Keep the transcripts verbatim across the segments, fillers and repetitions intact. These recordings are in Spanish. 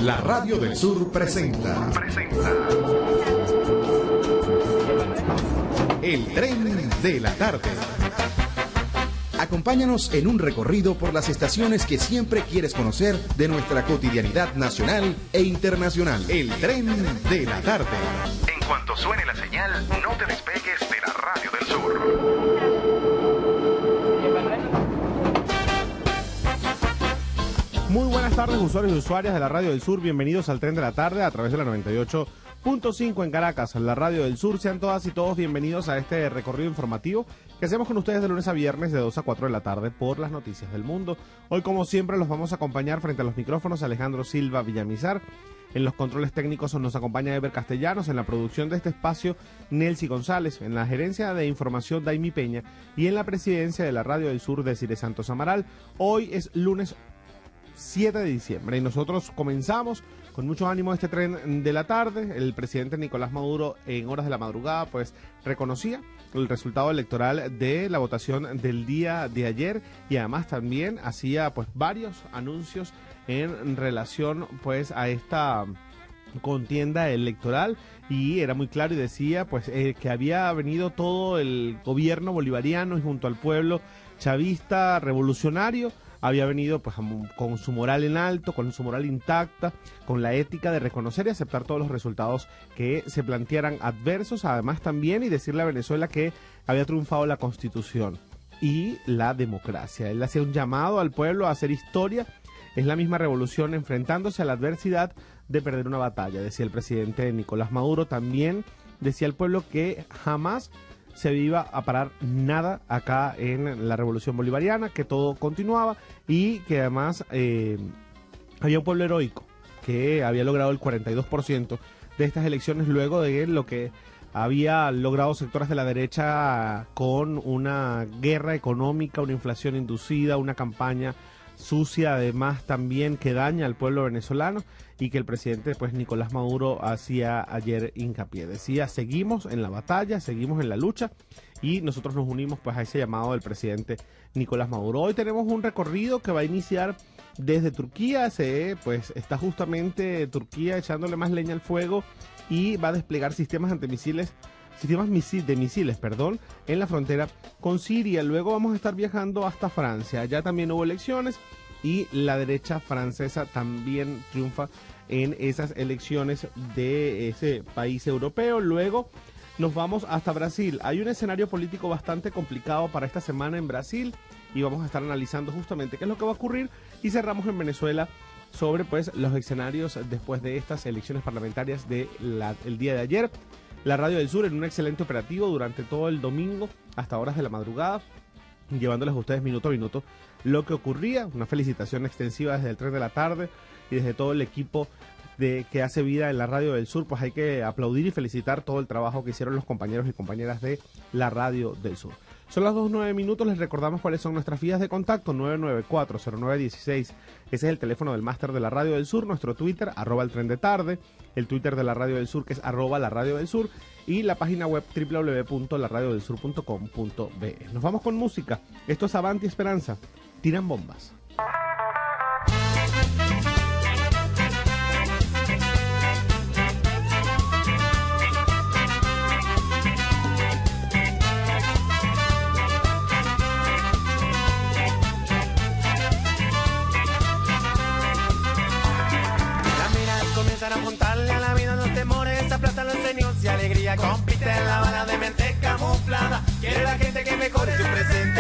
La Radio del Sur presenta, presenta El Tren de la Tarde. Acompáñanos en un recorrido por las estaciones que siempre quieres conocer de nuestra cotidianidad nacional e internacional. El Tren de la Tarde. En cuanto suene la señal, no te despegues de la Radio del Sur. Muy buenas tardes, usuarios y usuarias de la Radio del Sur. Bienvenidos al Tren de la Tarde a través de la noventa y ocho punto cinco en Caracas, la Radio del Sur. Sean todas y todos bienvenidos a este recorrido informativo que hacemos con ustedes de lunes a viernes de dos a cuatro de la tarde por las noticias del mundo. Hoy, como siempre, los vamos a acompañar frente a los micrófonos Alejandro Silva Villamizar. En los controles técnicos nos acompaña Ever Castellanos, en la producción de este espacio Nelcy González, en la gerencia de información Daimi Peña y en la presidencia de la Radio del Sur Desiree Santos Amaral. Hoy es lunes siete de diciembre y nosotros comenzamos con mucho ánimo este tren de la tarde. El presidente Nicolás Maduro en horas de la madrugada pues reconocía el resultado electoral de la votación del día de ayer y además también hacía pues varios anuncios en relación pues a esta contienda electoral, y era muy claro y decía pues eh, que había venido todo el gobierno bolivariano y junto al pueblo chavista revolucionario había venido pues con su moral en alto, con su moral intacta, con la ética de reconocer y aceptar todos los resultados que se plantearan adversos, además también, y decirle a Venezuela que había triunfado la Constitución y la democracia. Él hacía un llamado al pueblo a hacer historia. Es la misma revolución enfrentándose a la adversidad de perder una batalla, decía el presidente Nicolás Maduro. También decía al pueblo que jamás se iba a parar nada acá en la revolución bolivariana, que todo continuaba y que además eh, había un pueblo heroico que había logrado el cuarenta y dos por ciento de estas elecciones luego de lo que había logrado sectores de la derecha con una guerra económica, una inflación inducida, una campaña sucia además también que daña al pueblo venezolano, y que el presidente pues Nicolás Maduro hacía ayer hincapié. Decía, seguimos en la batalla, seguimos en la lucha, y nosotros nos unimos pues a ese llamado del presidente Nicolás Maduro. Hoy tenemos un recorrido que va a iniciar desde Turquía. Se pues está justamente Turquía echándole más leña al fuego y va a desplegar sistemas antimisiles sistemas misil, de misiles, perdón, en la frontera con Siria. Luego vamos a estar viajando hasta Francia. Allá también hubo elecciones y la derecha francesa también triunfa en esas elecciones de ese país europeo. Luego nos vamos hasta Brasil. Hay un escenario político bastante complicado para esta semana en Brasil y vamos a estar analizando justamente qué es lo que va a ocurrir, y cerramos en Venezuela sobre pues los escenarios después de estas elecciones parlamentarias de la, el día de ayer. La Radio del Sur en un excelente operativo durante todo el domingo hasta horas de la madrugada, llevándoles a ustedes minuto a minuto lo que ocurría. Una felicitación extensiva desde el Tren de la Tarde y desde todo el equipo de que hace vida en la Radio del Sur. Pues hay que aplaudir y felicitar todo el trabajo que hicieron los compañeros y compañeras de la Radio del Sur. Son las dos nueve minutos, les recordamos cuáles son nuestras vías de contacto: nueve nueve cuatro cero nueve uno seis, ese es el teléfono del máster de la Radio del Sur, nuestro Twitter, arroba el Tren de Tarde, el Twitter de la Radio del Sur que es arroba la Radio del Sur, y la página web doble u doble u doble u punto la radio del sur punto com punto be. Nos vamos con música. Esto es Avanti Esperanza, Tiran Bombas. Comienzan a apuntarle a la vida los temores, aplatan los sueños y alegría. Compite en la bala de mente camuflada. Quiere la gente que mejore su presente.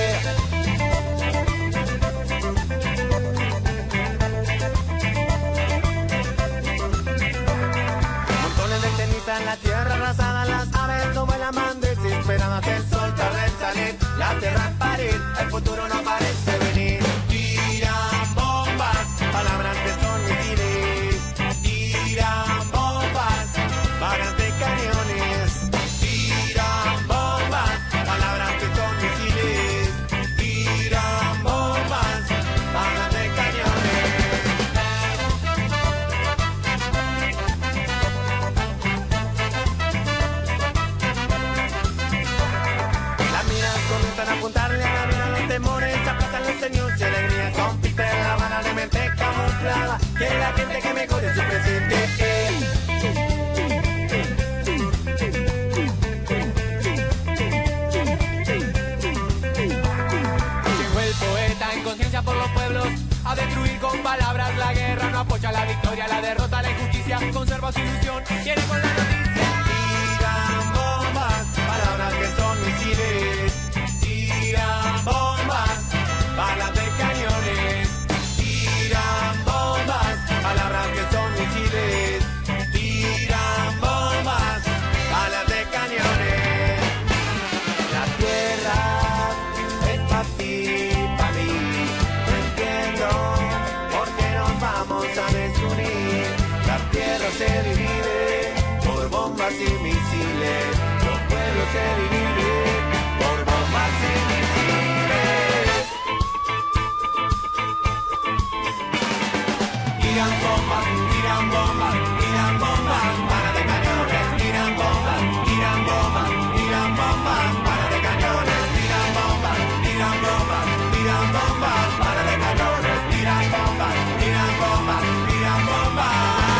Montones de ceniza en la tierra arrasada, las aves no vuelan más desesperadas. El sol tarda en salir, la tierra en parir, el futuro no parece venir. Tiran bombas, palabras que son misiles. Tiran bombas, balas de cañones. Tiran bombas, palabras que son misiles. Tiran bombas, balas de cañones. Las miras comienzan a apuntarle a la vida los temores, aplatan los sueños y alegría. Compite la bala de mente camuflada. que la gente que mejore su presente. Llegó el poeta en conciencia por los pueblos a destruir con palabras la guerra, no apoya la victoria, la derrota, la injusticia, conserva su ilusión, quiere con la noticia. Tiran bombas, palabras que son misiles, tiran bombas, balas de cañones, tiran bombas, palabras que son misiles, tiran bombas, balas de cañones. La tierra es para ti, para mí, no entiendo por qué nos vamos a desunir. La tierra se divide por bombas y misiles, los pueblos se dividen por bombas y misiles. Tiran bombas, tiran bombas, tiran bombas, balas de cañones, tiran bombas, tiran bombas, tiran bombas, balas de cañones, tiran bombas, tiran bombas, tiran bombas, balas de cañones, tiran bombas, tiran bombas, tiran bombas.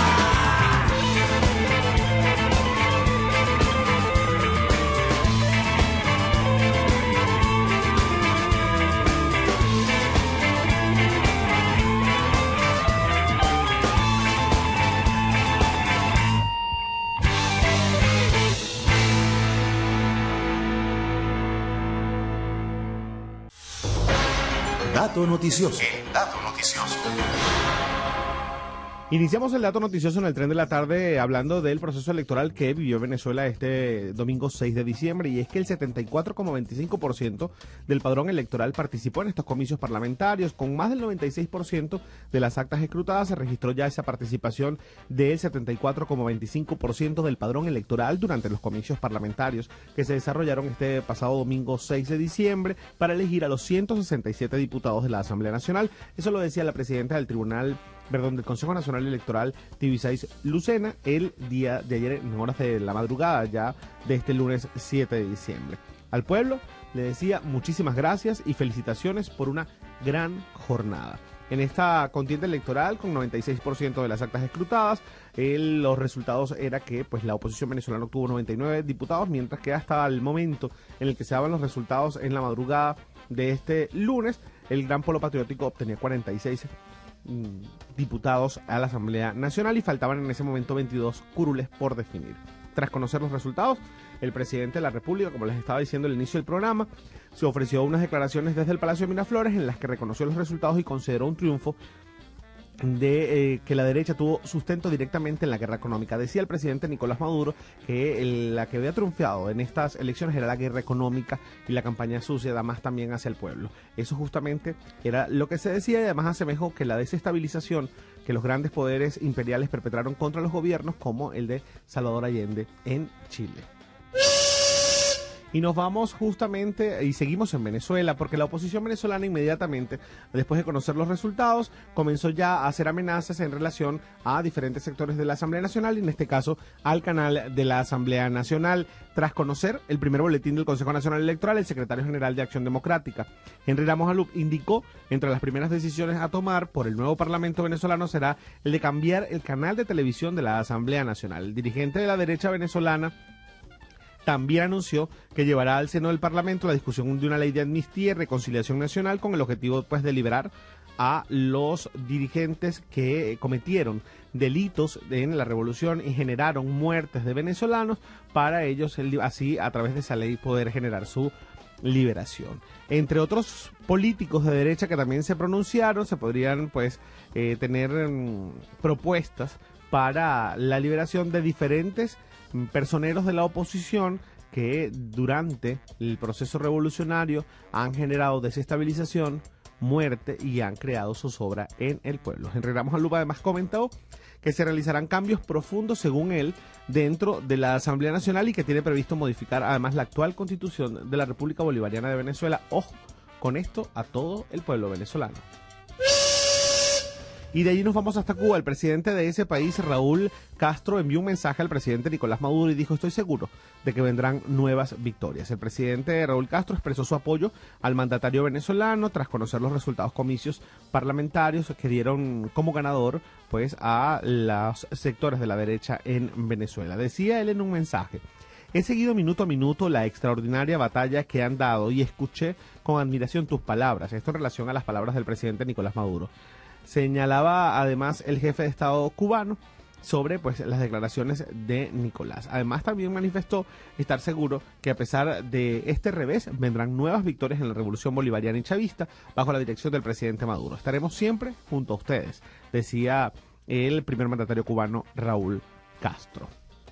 Dato noticioso. El dato noticioso. Iniciamos el dato noticioso en el tren de la tarde hablando del proceso electoral que vivió Venezuela este domingo seis de diciembre, y es que el setenta y cuatro coma veinticinco por ciento del padrón electoral participó en estos comicios parlamentarios. Con más del noventa y seis por ciento de las actas escrutadas se registró ya esa participación del setenta y cuatro coma veinticinco por ciento del padrón electoral durante los comicios parlamentarios que se desarrollaron este pasado domingo seis de diciembre para elegir a los ciento sesenta y siete diputados de la Asamblea Nacional. Eso lo decía la presidenta del Tribunal Perdón, del Consejo Nacional Electoral, Tibisay Lucena, el día de ayer en horas de la madrugada ya de este lunes siete de diciembre. Al pueblo le decía muchísimas gracias y felicitaciones por una gran jornada. En esta contienda electoral, con noventa y seis por ciento de las actas escrutadas, el, los resultados era que pues la oposición venezolana obtuvo noventa y nueve diputados, mientras que hasta el momento en el que se daban los resultados en la madrugada de este lunes, el Gran Polo Patriótico obtenía cuarenta y seis diputados a la Asamblea Nacional y faltaban en ese momento veintidós curules por definir. Tras conocer los resultados, el presidente de la República, como les estaba diciendo al inicio del programa, se ofreció unas declaraciones desde el Palacio de Miraflores en las que reconoció los resultados y consideró un triunfo de eh, que la derecha tuvo sustento directamente en la guerra económica. Decía el presidente Nicolás Maduro que el, la que había triunfado en estas elecciones era la guerra económica y la campaña sucia, además también hacia el pueblo. Eso justamente era lo que se decía, y además asemejó que la desestabilización que los grandes poderes imperiales perpetraron contra los gobiernos, como el de Salvador Allende en Chile. Y nos vamos justamente y seguimos en Venezuela, porque la oposición venezolana inmediatamente, después de conocer los resultados, comenzó ya a hacer amenazas en relación a diferentes sectores de la Asamblea Nacional, y en este caso al canal de la Asamblea Nacional. Tras conocer el primer boletín del Consejo Nacional Electoral, el secretario general de Acción Democrática, Henry Ramos Alup, indicó entre las primeras decisiones a tomar por el nuevo Parlamento venezolano será el de cambiar el canal de televisión de la Asamblea Nacional. El dirigente de la derecha venezolana también anunció que llevará al seno del Parlamento la discusión de una ley de amnistía y reconciliación nacional con el objetivo pues, de liberar a los dirigentes que cometieron delitos en la revolución y generaron muertes de venezolanos, para ellos así a través de esa ley poder generar su liberación. Entre otros políticos de derecha que también se pronunciaron, se podrían pues eh, tener um, propuestas para la liberación de diferentes personeros de la oposición que durante el proceso revolucionario han generado desestabilización, muerte y han creado zozobra en el pueblo. Henry Ramos Alup además comentó que se realizarán cambios profundos, según él, dentro de la Asamblea Nacional, y que tiene previsto modificar además la actual Constitución de la República Bolivariana de Venezuela. Ojo con esto a todo el pueblo venezolano. Y de allí nos vamos hasta Cuba. El presidente de ese país, Raúl Castro, envió un mensaje al presidente Nicolás Maduro y dijo: estoy seguro de que vendrán nuevas victorias. El presidente Raúl Castro expresó su apoyo al mandatario venezolano tras conocer los resultados comicios parlamentarios que dieron como ganador pues a los sectores de la derecha en Venezuela. Decía él en un mensaje: he seguido minuto a minuto la extraordinaria batalla que han dado y escuché con admiración tus palabras. Esto en relación a las palabras del presidente Nicolás Maduro. Señalaba además el jefe de Estado cubano sobre pues las declaraciones de Nicolás. Además también manifestó estar seguro que a pesar de este revés vendrán nuevas victorias en la revolución bolivariana y chavista bajo la dirección del presidente Maduro. Estaremos siempre junto a ustedes, decía el primer mandatario cubano Raúl Castro.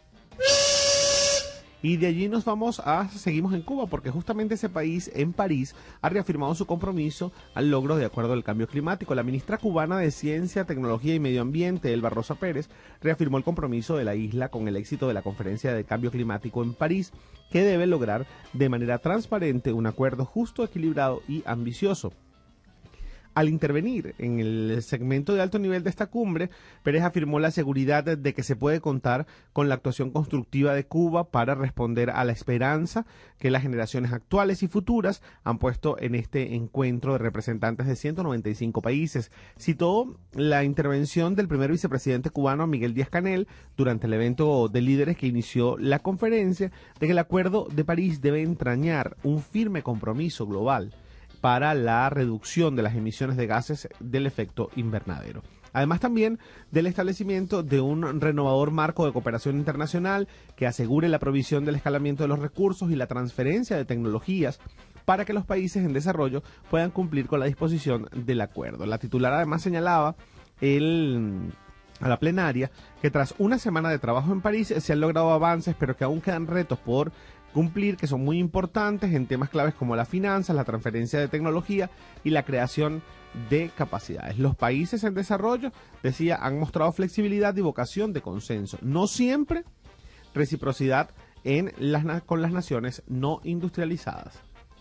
Y de allí nos vamos a, seguimos en Cuba, porque justamente ese país, en París, ha reafirmado su compromiso al logro de acuerdo del cambio climático. La ministra cubana de Ciencia, Tecnología y Medio Ambiente, Elba Rosa Pérez, reafirmó el compromiso de la isla con el éxito de la conferencia de cambio climático en París, que debe lograr de manera transparente un acuerdo justo, equilibrado y ambicioso. Al intervenir en el segmento de alto nivel de esta cumbre, Pérez afirmó la seguridad de que se puede contar con la actuación constructiva de Cuba para responder a la esperanza que las generaciones actuales y futuras han puesto en este encuentro de representantes de ciento noventa y cinco países. Citó la intervención del primer vicepresidente cubano Miguel Díaz-Canel durante el evento de líderes que inició la conferencia, de que el Acuerdo de París debe entrañar un firme compromiso global para la reducción de las emisiones de gases del efecto invernadero. Además también del establecimiento de un renovador marco de cooperación internacional que asegure la provisión del escalamiento de los recursos y la transferencia de tecnologías para que los países en desarrollo puedan cumplir con la disposición del acuerdo. La titular además señalaba el... a la plenaria que tras una semana de trabajo en París se han logrado avances, pero que aún quedan retos por cumplir que son muy importantes en temas claves como las finanzas, la transferencia de tecnología y la creación de capacidades. Los países en desarrollo, decía, han mostrado flexibilidad y vocación de consenso, no siempre reciprocidad en las, con las naciones no industrializadas.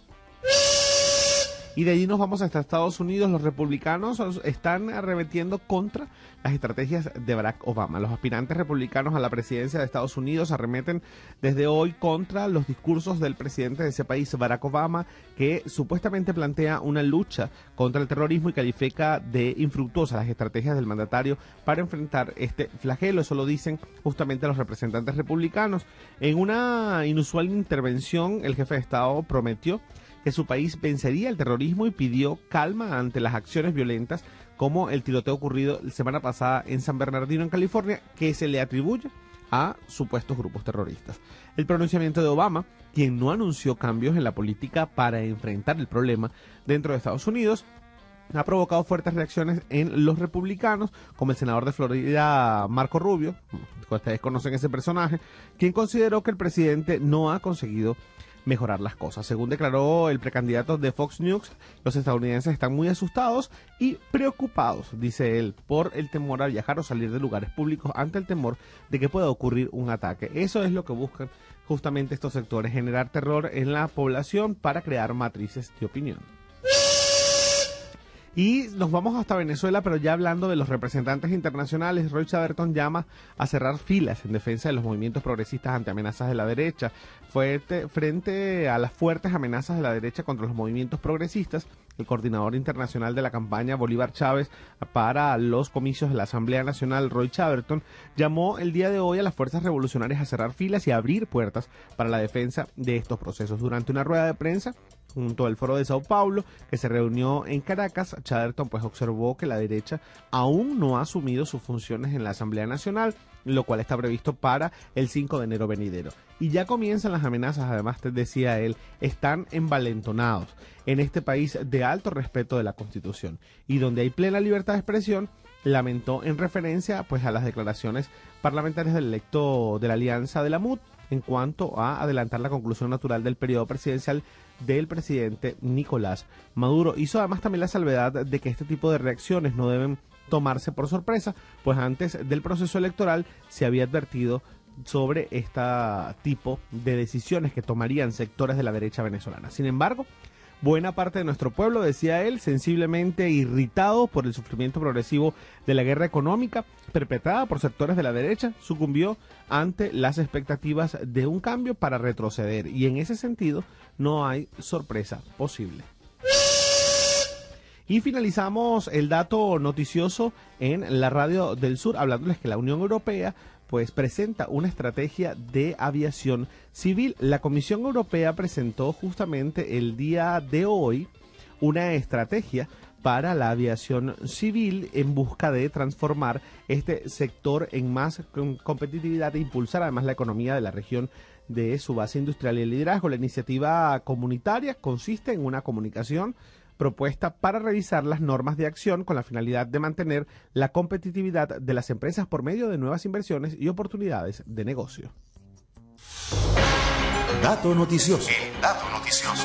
Y de allí nos vamos hasta Estados Unidos. Los republicanos están arremetiendo contra las estrategias de Barack Obama. Los aspirantes republicanos a la presidencia de Estados Unidos arremeten desde hoy contra los discursos del presidente de ese país, Barack Obama, que supuestamente plantea una lucha contra el terrorismo y califica de infructuosas las estrategias del mandatario para enfrentar este flagelo. Eso lo dicen justamente los representantes republicanos. En una inusual intervención, el jefe de Estado prometió que su país vencería el terrorismo y pidió calma ante las acciones violentas como el tiroteo ocurrido la semana pasada en San Bernardino, en California, que se le atribuye a supuestos grupos terroristas. El pronunciamiento de Obama, quien no anunció cambios en la política para enfrentar el problema dentro de Estados Unidos, ha provocado fuertes reacciones en los republicanos, como el senador de Florida, Marco Rubio, ustedes conocen ese personaje, quien consideró que el presidente no ha conseguido mejorar las cosas. Según declaró el precandidato de Fox News, los estadounidenses están muy asustados y preocupados, dice él, por el temor a viajar o salir de lugares públicos ante el temor de que pueda ocurrir un ataque. Eso es lo que buscan justamente estos sectores, generar terror en la población para crear matrices de opinión. Y nos vamos hasta Venezuela, pero ya hablando de los representantes internacionales. Roy Chatterton llama a cerrar filas en defensa de los movimientos progresistas ante amenazas de la derecha. Fuerte, frente a las fuertes amenazas de la derecha contra los movimientos progresistas, el coordinador internacional de la campaña Bolívar Chávez para los comicios de la Asamblea Nacional, Roy Chatterton, llamó el día de hoy a las fuerzas revolucionarias a cerrar filas y a abrir puertas para la defensa de estos procesos. Durante una rueda de prensa junto al Foro de Sao Paulo, que se reunió en Caracas, Chatterton pues observó que la derecha aún no ha asumido sus funciones en la Asamblea Nacional, lo cual está previsto para el cinco de enero venidero. Y ya comienzan las amenazas, además, decía él, están envalentonados en este país de alto respeto de la Constitución y donde hay plena libertad de expresión. Lamentó en referencia pues a las declaraciones parlamentarias del electo de la Alianza de la M U D en cuanto a adelantar la conclusión natural del periodo presidencial del presidente Nicolás Maduro. Hizo además también la salvedad de que este tipo de reacciones no deben tomarse por sorpresa, pues antes del proceso electoral se había advertido sobre este tipo de decisiones que tomarían sectores de la derecha venezolana. Sin embargo, buena parte de nuestro pueblo, decía él, sensiblemente irritado por el sufrimiento progresivo de la guerra económica perpetrada por sectores de la derecha, sucumbió ante las expectativas de un cambio para retroceder, y en ese sentido no hay sorpresa posible. Y finalizamos el dato noticioso en la Radio del Sur, hablándoles que la Unión Europea pues presenta una estrategia de aviación civil. La Comisión Europea presentó justamente el día de hoy una estrategia para la aviación civil en busca de transformar este sector en más competitividad e impulsar además la economía de la región de su base industrial y el liderazgo. La iniciativa comunitaria consiste en una comunicación propuesta para revisar las normas de acción con la finalidad de mantener la competitividad de las empresas por medio de nuevas inversiones y oportunidades de negocio. Dato noticioso. El dato noticioso.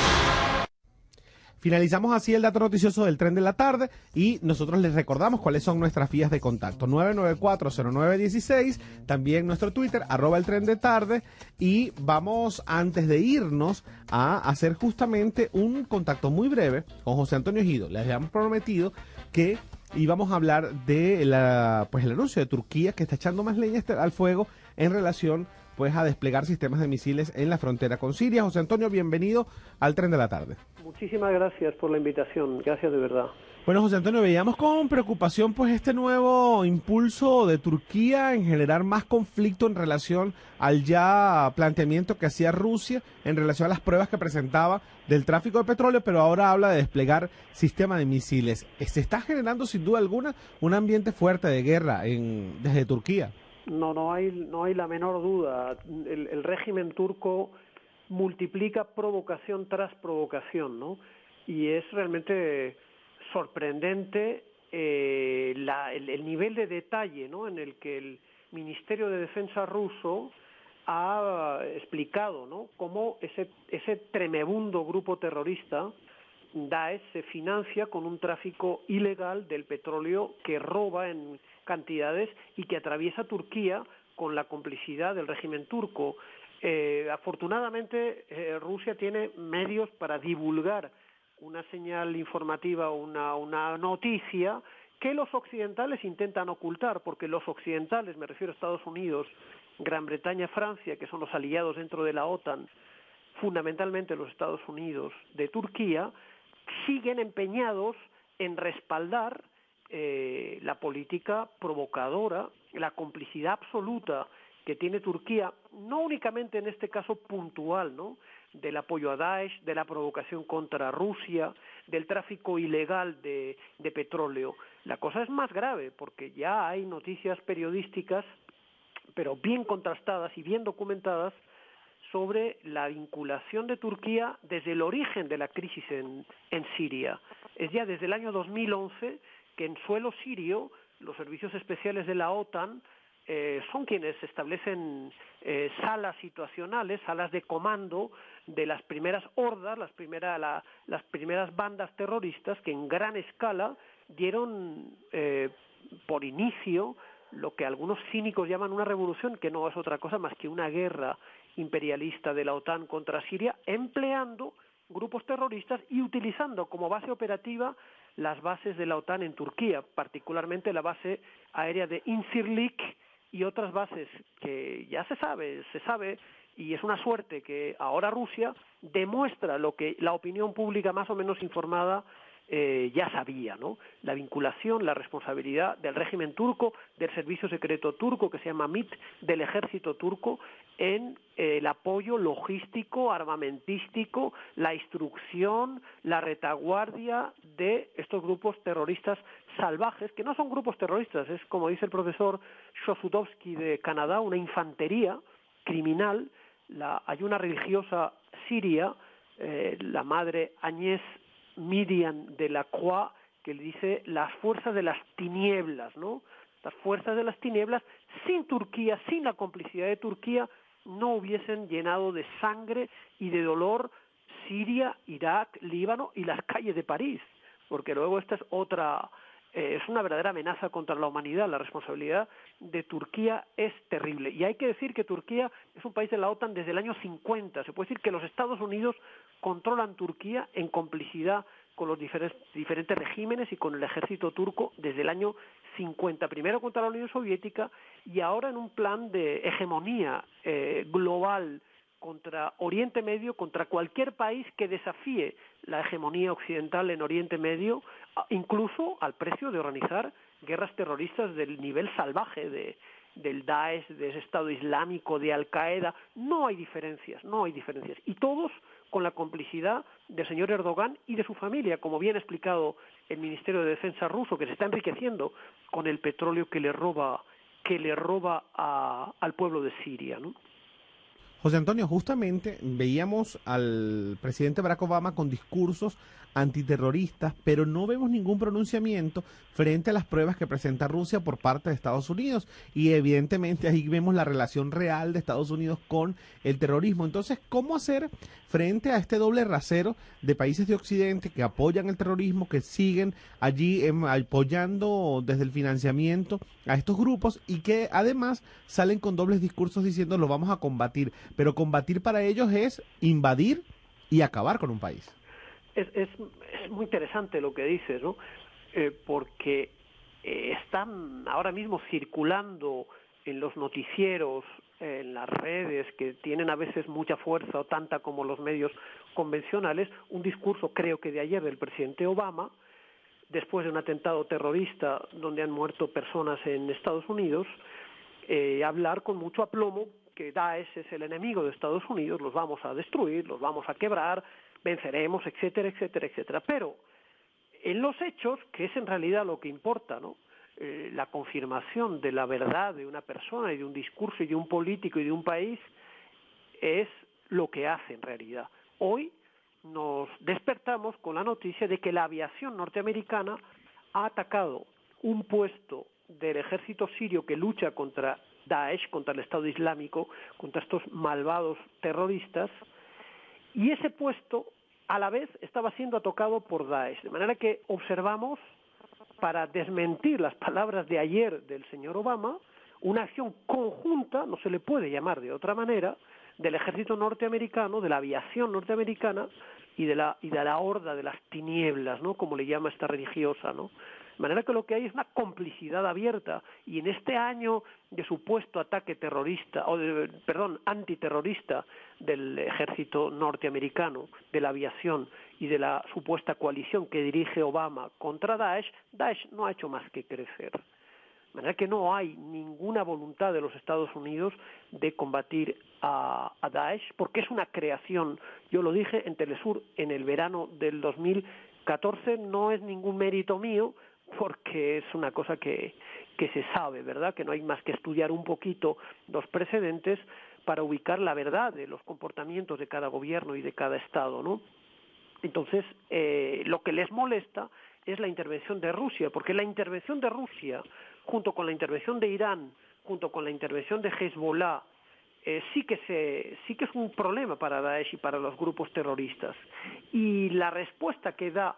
Finalizamos así el dato noticioso del Tren de la Tarde y nosotros les recordamos cuáles son nuestras vías de contacto. nueve nueve cuatro cero nueve uno seis, también nuestro Twitter, arroba el Tren de Tarde, y vamos antes de irnos a hacer justamente un contacto muy breve con José Antonio Ejido. Les habíamos prometido que íbamos a hablar de la, pues el anuncio de Turquía que está echando más leña al fuego en relación pues a desplegar sistemas de misiles en la frontera con Siria. José Antonio, bienvenido al Tren de la Tarde. Muchísimas gracias por la invitación, gracias de verdad. Bueno, José Antonio, veíamos con preocupación pues este nuevo impulso de Turquía en generar más conflicto en relación al ya planteamiento que hacía Rusia en relación a las pruebas que presentaba del tráfico de petróleo, pero ahora habla de desplegar sistema de misiles. Se está generando sin duda alguna un ambiente fuerte de guerra en, desde Turquía. No, no hay, no hay la menor duda. El, el régimen turco multiplica provocación tras provocación, ¿no? Y es realmente sorprendente eh, la, el, el nivel de detalle, ¿no?, en el que el Ministerio de Defensa ruso ha explicado, ¿no?, cómo ese, ese tremebundo grupo terrorista Daesh se financia con un tráfico ilegal del petróleo que roba en cantidades y que atraviesa Turquía con la complicidad del régimen turco. Eh, afortunadamente, eh, Rusia tiene medios para divulgar una señal informativa, una, una noticia que los occidentales intentan ocultar, porque los occidentales, me refiero a Estados Unidos, Gran Bretaña, Francia, que son los aliados dentro de la OTAN, fundamentalmente los Estados Unidos de Turquía, siguen empeñados en respaldar eh, la política provocadora, la complicidad absoluta que tiene Turquía, no únicamente en este caso puntual, ¿no?, del apoyo a Daesh, de la provocación contra Rusia, del tráfico ilegal de, de petróleo. La cosa es más grave porque ya hay noticias periodísticas, pero bien contrastadas y bien documentadas, sobre la vinculación de Turquía desde el origen de la crisis en, en Siria. Es ya desde el año dos mil once que en suelo sirio los servicios especiales de la OTAN eh, son quienes establecen eh, salas situacionales, salas de comando de las primeras hordas, las, primera, la, las primeras bandas terroristas que en gran escala dieron eh, por inicio lo que algunos cínicos llaman una revolución, que no es otra cosa más que una guerra imperialista de la OTAN contra Siria, empleando grupos terroristas y utilizando como base operativa las bases de la OTAN en Turquía, particularmente la base aérea de Incirlik y otras bases que ya se sabe, se sabe, y es una suerte que ahora Rusia demuestra lo que la opinión pública más o menos informada Eh, ya sabía, ¿no? La vinculación, la responsabilidad del régimen turco, del servicio secreto turco que se llama M I T, del ejército turco, en eh, el apoyo logístico, armamentístico, la instrucción, la retaguardia de estos grupos terroristas salvajes, que no son grupos terroristas, es como dice el profesor Shosudovsky de Canadá, una infantería criminal. La, hay una religiosa siria, eh, la madre Agnès Miriam de la Croix, que le dice las fuerzas de las tinieblas, ¿no? Las fuerzas de las tinieblas, sin Turquía, sin la complicidad de Turquía, no hubiesen llenado de sangre y de dolor Siria, Irak, Líbano y las calles de París, porque luego esta es otra eh, es una verdadera amenaza contra la humanidad. La responsabilidad de Turquía es terrible. Y hay que decir que Turquía es un país de la OTAN desde el año cincuenta. Se puede decir que los Estados Unidos controlan Turquía en complicidad con los diferentes, diferentes regímenes y con el ejército turco desde el año cincuenta, primero contra la Unión Soviética y ahora en un plan de hegemonía eh, global contra Oriente Medio, contra cualquier país que desafíe la hegemonía occidental en Oriente Medio, incluso al precio de organizar guerras terroristas del nivel salvaje de, del Daesh, del Estado Islámico, de Al-Qaeda. No hay diferencias, no hay diferencias. Y todos con la complicidad del señor Erdogan y de su familia, como bien ha explicado el Ministerio de Defensa ruso, que se está enriqueciendo con el petróleo que le roba, que le roba a, al pueblo de Siria, ¿no? José Antonio, justamente veíamos al presidente Barack Obama con discursos antiterroristas, pero no vemos ningún pronunciamiento frente a las pruebas que presenta Rusia por parte de Estados Unidos. Y evidentemente ahí vemos la relación real de Estados Unidos con el terrorismo. Entonces, ¿cómo hacer frente a este doble rasero de países de Occidente que apoyan el terrorismo, que siguen allí eh, apoyando desde el financiamiento a estos grupos y que además salen con dobles discursos diciendo lo vamos a combatir? Pero combatir para ellos es invadir y acabar con un país. Es, es, es muy interesante lo que dices, ¿no? Eh, porque eh, están ahora mismo circulando en los noticieros, eh, en las redes, que tienen a veces mucha fuerza o tanta como los medios convencionales, un discurso, creo que de ayer, del presidente Obama, después de un atentado terrorista donde han muerto personas en Estados Unidos, eh, hablar con mucho aplomo que Daesh es el enemigo de Estados Unidos, los vamos a destruir, los vamos a quebrar, venceremos, etcétera, etcétera, etcétera. Pero en los hechos, que es en realidad lo que importa, ¿no? Eh, la confirmación de la verdad de una persona y de un discurso y de un político y de un país es lo que hace en realidad. Hoy nos despertamos con la noticia de que la aviación norteamericana ha atacado un puesto del ejército sirio que lucha contra Daesh, contra el Estado Islámico, contra estos malvados terroristas, y ese puesto a la vez estaba siendo atacado por Daesh, de manera que observamos, para desmentir las palabras de ayer del señor Obama, una acción conjunta, no se le puede llamar de otra manera, del ejército norteamericano, de la aviación norteamericana y de la y de la horda de las tinieblas, ¿no? Como le llama esta religiosa, ¿no? De manera que lo que hay es una complicidad abierta, y en este año de supuesto ataque terrorista, o de, perdón, antiterrorista del ejército norteamericano, de la aviación y de la supuesta coalición que dirige Obama contra Daesh, Daesh no ha hecho más que crecer. De manera que no hay ninguna voluntad de los Estados Unidos de combatir a, a Daesh, porque es una creación. Yo lo dije en Telesur en el verano del dos mil catorce, no es ningún mérito mío, porque es una cosa que, que se sabe, ¿verdad? Que no hay más que estudiar un poquito los precedentes para ubicar la verdad de los comportamientos de cada gobierno y de cada Estado, ¿no? Entonces, eh, lo que les molesta es la intervención de Rusia, porque la intervención de Rusia, junto con la intervención de Irán, junto con la intervención de Hezbollah, eh, sí que se, sí que es un problema para Daesh y para los grupos terroristas. Y la respuesta que da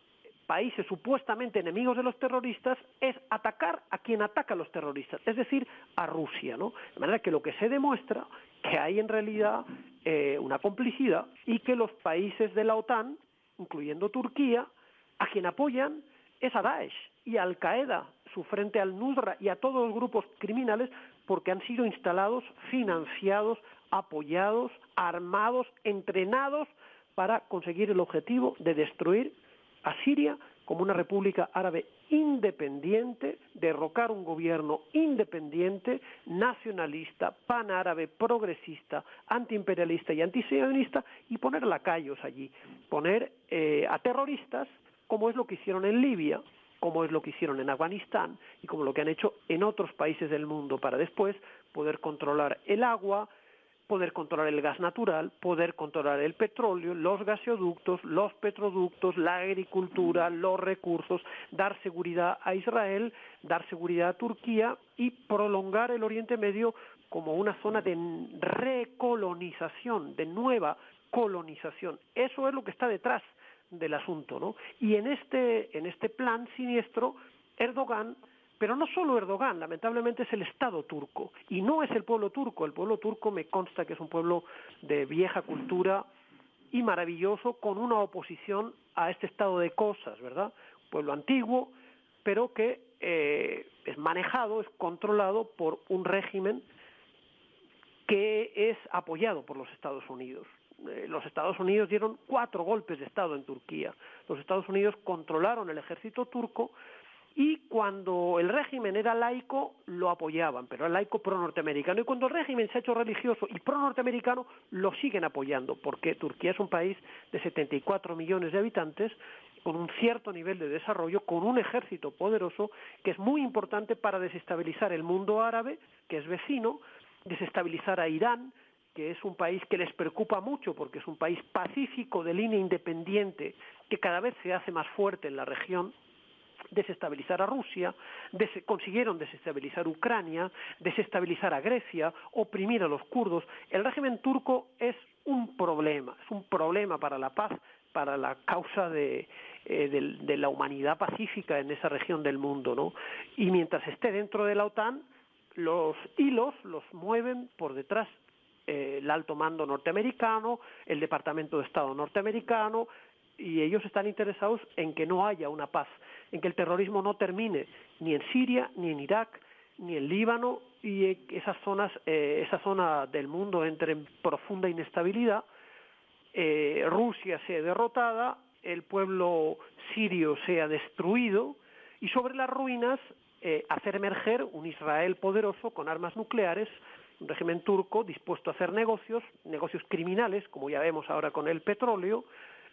países supuestamente enemigos de los terroristas es atacar a quien ataca a los terroristas, es decir, a Rusia, ¿no? De manera que lo que se demuestra que hay en realidad eh, una complicidad, y que los países de la OTAN, incluyendo Turquía, a quien apoyan es a Daesh y a Al-Qaeda, su frente al Nusra y a todos los grupos criminales, porque han sido instalados, financiados, apoyados, armados, entrenados para conseguir el objetivo de destruir a Siria como una república árabe independiente, derrocar un gobierno independiente, nacionalista, panárabe, progresista, antiimperialista y antisionista, y poner lacayos allí, poner eh, a terroristas, como es lo que hicieron en Libia, como es lo que hicieron en Afganistán y como lo que han hecho en otros países del mundo, para después poder controlar el agua, poder controlar el gas natural, poder controlar el petróleo, los gasoductos, los petroductos, la agricultura, los recursos, dar seguridad a Israel, dar seguridad a Turquía y prolongar el Oriente Medio como una zona de recolonización, de nueva colonización. Eso es lo que está detrás del asunto, ¿no? Y en este, en este plan siniestro, Erdogan, pero no solo Erdogan, lamentablemente es el Estado turco, y no es el pueblo turco. El pueblo turco me consta que es un pueblo de vieja cultura y maravilloso, con una oposición a este estado de cosas, ¿verdad? Un pueblo antiguo, pero que eh, es manejado, es controlado por un régimen que es apoyado por los Estados Unidos. Eh, los Estados Unidos dieron cuatro golpes de Estado en Turquía. Los Estados Unidos controlaron el ejército turco y cuando el régimen era laico lo apoyaban, pero era laico pro-norteamericano. Y cuando el régimen se ha hecho religioso y pro-norteamericano lo siguen apoyando, porque Turquía es un país de setenta y cuatro millones de habitantes, con un cierto nivel de desarrollo, con un ejército poderoso que es muy importante para desestabilizar el mundo árabe, que es vecino, desestabilizar a Irán, que es un país que les preocupa mucho porque es un país pacífico de línea independiente que cada vez se hace más fuerte en la región, desestabilizar a Rusia, des- consiguieron desestabilizar Ucrania, desestabilizar a Grecia, oprimir a los kurdos. El régimen turco es un problema, es un problema para la paz, para la causa de, eh, de, de la humanidad pacífica en esa región del mundo, ¿no? Y mientras esté dentro de la OTAN, los hilos los mueven por detrás eh, el alto mando norteamericano, el Departamento de Estado norteamericano, y ellos están interesados en que no haya una paz, en que el terrorismo no termine ni en Siria, ni en Irak, ni en Líbano, y esas zonas, eh, esa zona del mundo entre en profunda inestabilidad, eh, Rusia sea derrotada, el pueblo sirio sea destruido, y sobre las ruinas eh, hacer emerger un Israel poderoso con armas nucleares, un régimen turco dispuesto a hacer negocios, negocios criminales, como ya vemos ahora con el petróleo.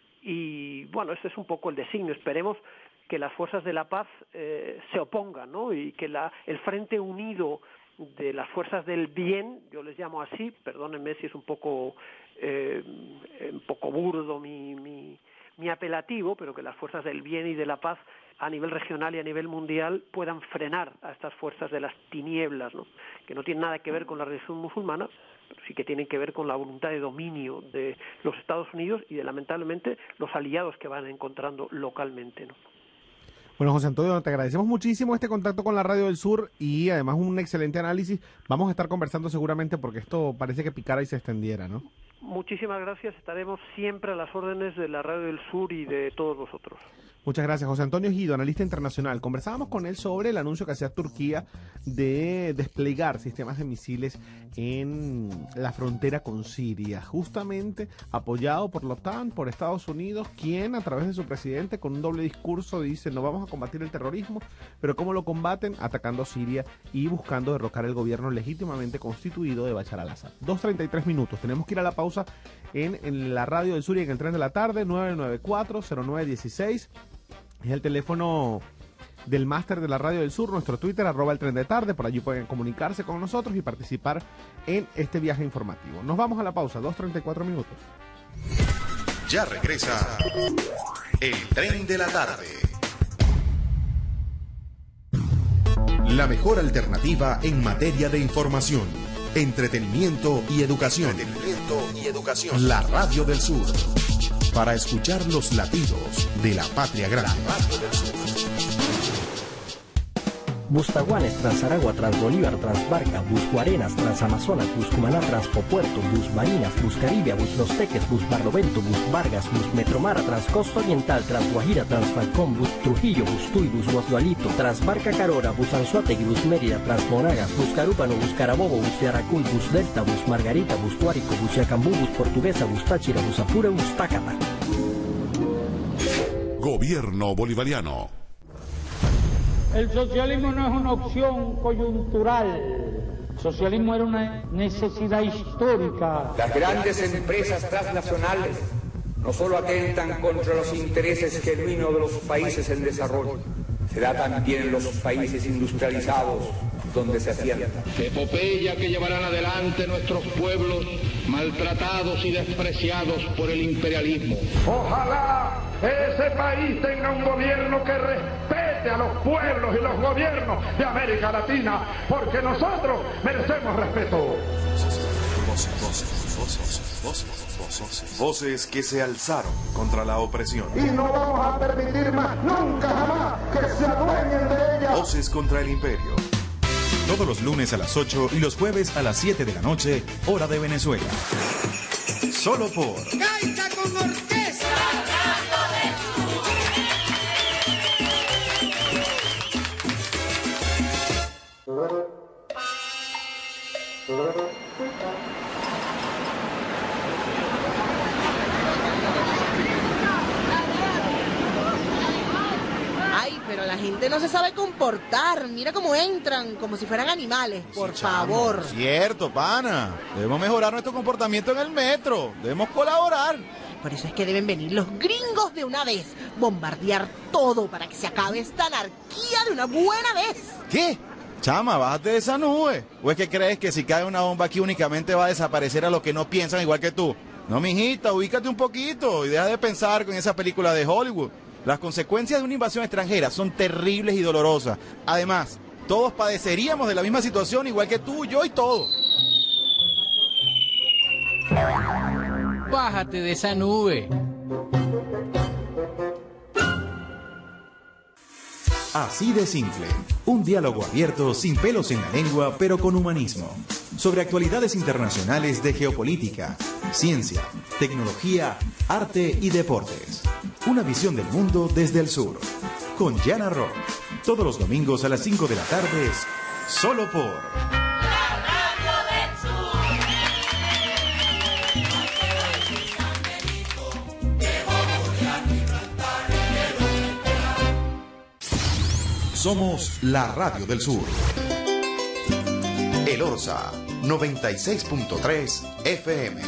Y bueno, ese es un poco el designio. Esperemos que las fuerzas de la paz eh, se opongan, ¿no? Y que la, el frente unido de las fuerzas del bien, yo les llamo así, perdónenme si es un poco eh, un poco burdo mi, mi, mi apelativo, pero que las fuerzas del bien y de la paz a nivel regional y a nivel mundial puedan frenar a estas fuerzas de las tinieblas, ¿no? Que no tienen nada que ver con la religión musulmana, pero sí que tienen que ver con la voluntad de dominio de los Estados Unidos y de, lamentablemente, los aliados que van encontrando localmente, ¿no? Bueno, José Antonio, te agradecemos muchísimo este contacto con la Radio del Sur y además un excelente análisis. Vamos a estar conversando seguramente porque esto parece que picara y se extendiera, ¿no? Muchísimas gracias. Estaremos siempre a las órdenes de la Radio del Sur y de todos vosotros. Muchas gracias. José Antonio Gido, analista internacional. Conversábamos con él sobre el anuncio que hacía Turquía de desplegar sistemas de misiles en la frontera con Siria, justamente apoyado por la OTAN, por Estados Unidos, quien a través de su presidente con un doble discurso dice no vamos a combatir el terrorismo, pero ¿cómo lo combaten? Atacando a Siria y buscando derrocar el gobierno legítimamente constituido de Bashar al-Assad. dos treinta y tres minutos. Tenemos que ir a la pausa en, en la Radio del Sur y en el tren de la tarde, nueve nueve cuatro, cero nueve uno seis. Es el teléfono del máster de la Radio del Sur, nuestro Twitter, arroba el tren de tarde. Por allí pueden comunicarse con nosotros y participar en este viaje informativo. Nos vamos a la pausa, dos treinta y cuatro minutos. Ya regresa el tren de la tarde. La mejor alternativa en materia de información, entretenimiento y educación. Entretenimiento y educación. La Radio del Sur. Para escuchar los latidos de la patria grande. Bustaguanes, Transaragua, Transbolívar, Transbarca, Busguarenas, Transamazonas, Buscumaná, Transpopuerto, Busmarinas, Buscaribia, Bus Los Teques, Bus Barlovento, Bus Vargas, Bus Metromara, Transcosta Oriental, Transguajira, Transfalcón, Bus Trujillo, Bus Tuy, Bus Guasdualito, Transbarca Carora, Bus Anzoátegui, Bus Mérida, Transmonagas, Bus Carúpano, Bus Carabobo, Bus Yaracuy, Bus Delta, Bus Margarita, Bus Tuárico, Bus Yacambú, Bus Portuguesa, Bus Táchira, Bus Apure, Bus Tácata. Gobierno bolivariano. El socialismo no es una opción coyuntural. El socialismo era una necesidad histórica. Las grandes empresas transnacionales no solo atentan contra los intereses genuinos de los países en desarrollo, se da también en los países industrializados donde se asientan. Epopeya que llevarán adelante nuestros pueblos maltratados y despreciados por el imperialismo. Ojalá ese país tenga un gobierno que respete a los pueblos y los gobiernos de América Latina, porque nosotros merecemos respeto. voces, voces, voces, voces, voces, voces que se alzaron contra la opresión. Y no vamos a permitir más, nunca jamás, que se adueñen de ella. Voces contra el imperio. Todos los lunes a las ocho y los jueves a las siete de la noche, hora de Venezuela. Solo por Gaita con orquesta. Ay, pero la gente no se sabe comportar. Mira cómo entran, como si fueran animales. Por Sí, favor. chamo, cierto, pana. Debemos mejorar nuestro comportamiento en el metro. Debemos colaborar. Por eso es que deben venir los gringos de una vez. Bombardear todo para que se acabe esta anarquía de una buena vez. ¿Qué? Chama, bájate de esa nube. ¿O es que crees que si cae una bomba aquí únicamente va a desaparecer a los que no piensan igual que tú? No, mijita, ubícate un poquito y deja de pensar con esa película de Hollywood. Las consecuencias de una invasión extranjera son terribles y dolorosas. Además, todos padeceríamos de la misma situación igual que tú, yo y todo. Bájate de esa nube. Así de simple. Un diálogo abierto, sin pelos en la lengua, pero con humanismo. Sobre actualidades internacionales de geopolítica, ciencia, tecnología, arte y deportes. Una visión del mundo desde el sur. Con Yana Rock. Todos los domingos a las cinco de la tarde, solo por Somos la Radio del Sur. El Orsa, noventa y seis punto tres F M.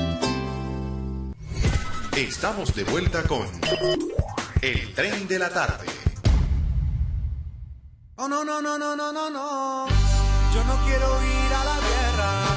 Estamos de vuelta con El Tren de la Tarde. Oh, no, no, no, no, no, no, no. Yo no quiero ir a la guerra.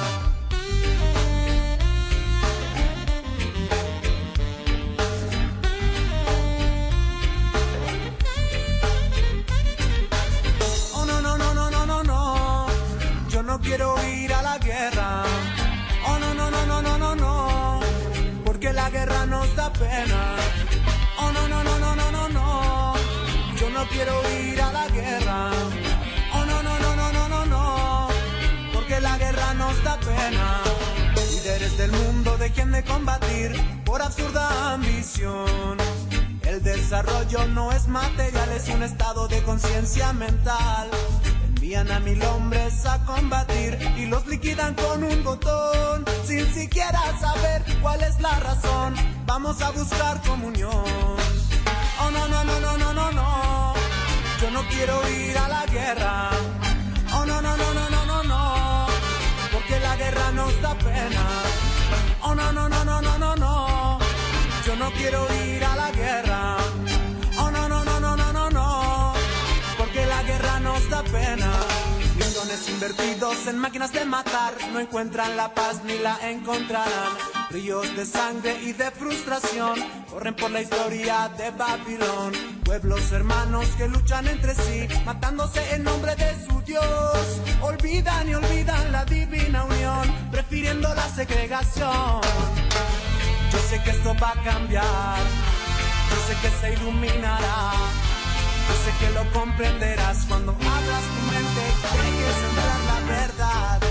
No quiero ir a la guerra. Oh, no, no, no, no, no, no, no. Porque la guerra nos da pena. Oh, no, no, no, no, no, no, no. Yo no quiero ir a la guerra. Oh, no, no, no, no, no, no, no. Porque la guerra nos da pena. Líderes del mundo dejen de combatir por absurda ambición. El desarrollo no es material, es un estado de conciencia mental. Envían a mil hombres a combatir y los liquidan con un botón, sin siquiera saber cuál es la razón. Vamos a buscar comunión. Oh, no, no, no, no, no, no, no. Yo no quiero ir a la guerra. Oh, no, no, no, no, no, no, no. Porque la guerra nos da pena. Oh, no, no, no, no, no, no, no. Yo no quiero ir a la guerra. Oh, no, no, no, no, no, no, no. Porque la guerra nos da pena. Millones invertidos en máquinas de matar no encuentran la paz ni la encontrarán. Ríos de sangre y de frustración corren por la historia de Babilón. Pueblos hermanos que luchan entre sí, matándose en nombre de su Dios. Olvidan y olvidan la divina unión, prefiriendo la segregación. Yo sé que esto va a cambiar, yo sé que se iluminará. Yo sé que lo comprenderás cuando abras tu mente y dejes entrar la verdad.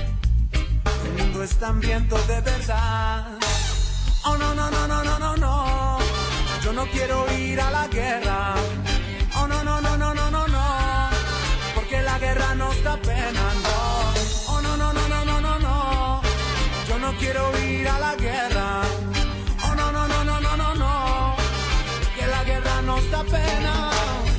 El mundo está hambriento de verdad. Oh, no, no, no, no, no, no, no. Yo no quiero ir a la guerra. Oh, no, no, no, no, no, no, no. Porque la guerra nos da pena, no. Oh, no, no, no, no, no, no, no. Yo no quiero ir a la guerra. Oh, no, no, no, no, no, no, no. Porque la guerra nos da pena.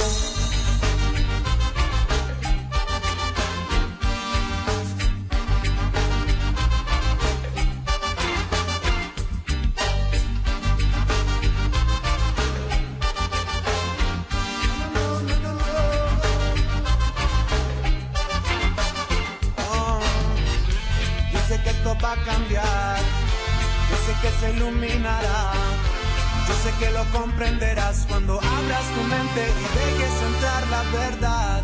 Va a cambiar, yo sé que se iluminará, yo sé que lo comprenderás cuando abras tu mente y dejes entrar la verdad.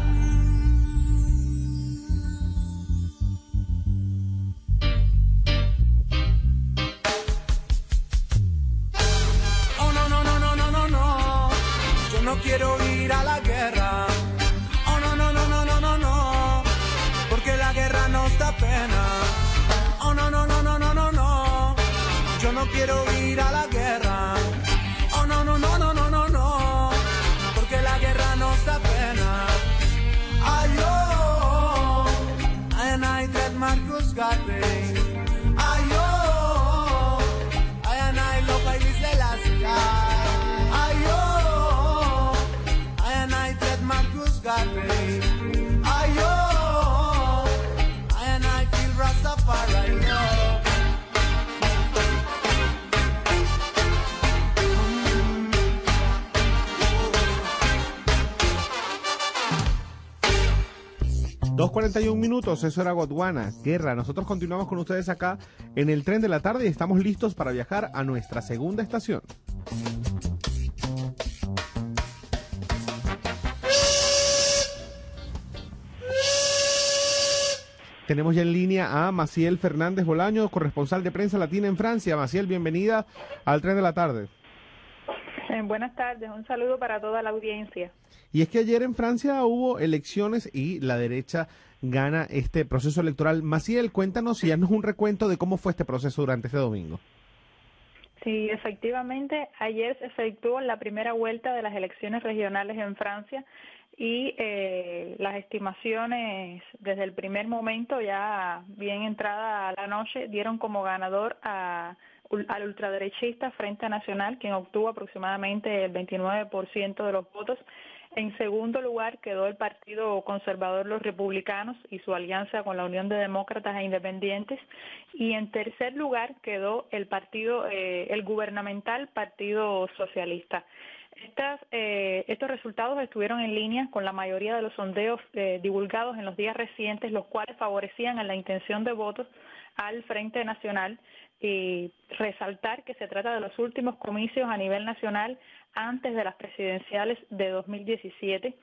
juzgarte. Ay, oh, ay, anay, loca y dice la ciudad. Ay, oh, ay, anay, Tretman juzgarte. Ay, oh, ay, anay, feel Rastafari, yo. dos cuarenta y un minutos, eso era Gondwana, Guerra. Nosotros continuamos con ustedes acá en el tren de la tarde y estamos listos para viajar a nuestra segunda estación. Tenemos ya en línea a Maciel Fernández Bolaño, corresponsal de Prensa Latina en Francia. Maciel, bienvenida al tren de la tarde. Eh, buenas tardes, un saludo para toda la audiencia. Y es que ayer en Francia hubo elecciones y la derecha gana este proceso electoral. Maciel, cuéntanos y haznos un recuento de cómo fue este proceso durante este domingo. Sí, efectivamente, ayer se efectuó la primera vuelta de las elecciones regionales en Francia y eh, las estimaciones desde el primer momento, ya bien entrada a la noche, dieron como ganador a al ultraderechista Frente Nacional, quien obtuvo aproximadamente el veintinueve por ciento de los votos. En segundo lugar quedó el Partido Conservador Los Republicanos y su alianza con la Unión de Demócratas e Independientes. Y en tercer lugar quedó el partido, eh, el gubernamental Partido Socialista. Estas, eh, estos resultados estuvieron en línea con la mayoría de los sondeos eh, divulgados en los días recientes, los cuales favorecían a la intención de votos al Frente Nacional, y resaltar que se trata de los últimos comicios a nivel nacional antes de las presidenciales de dos mil diecisiete.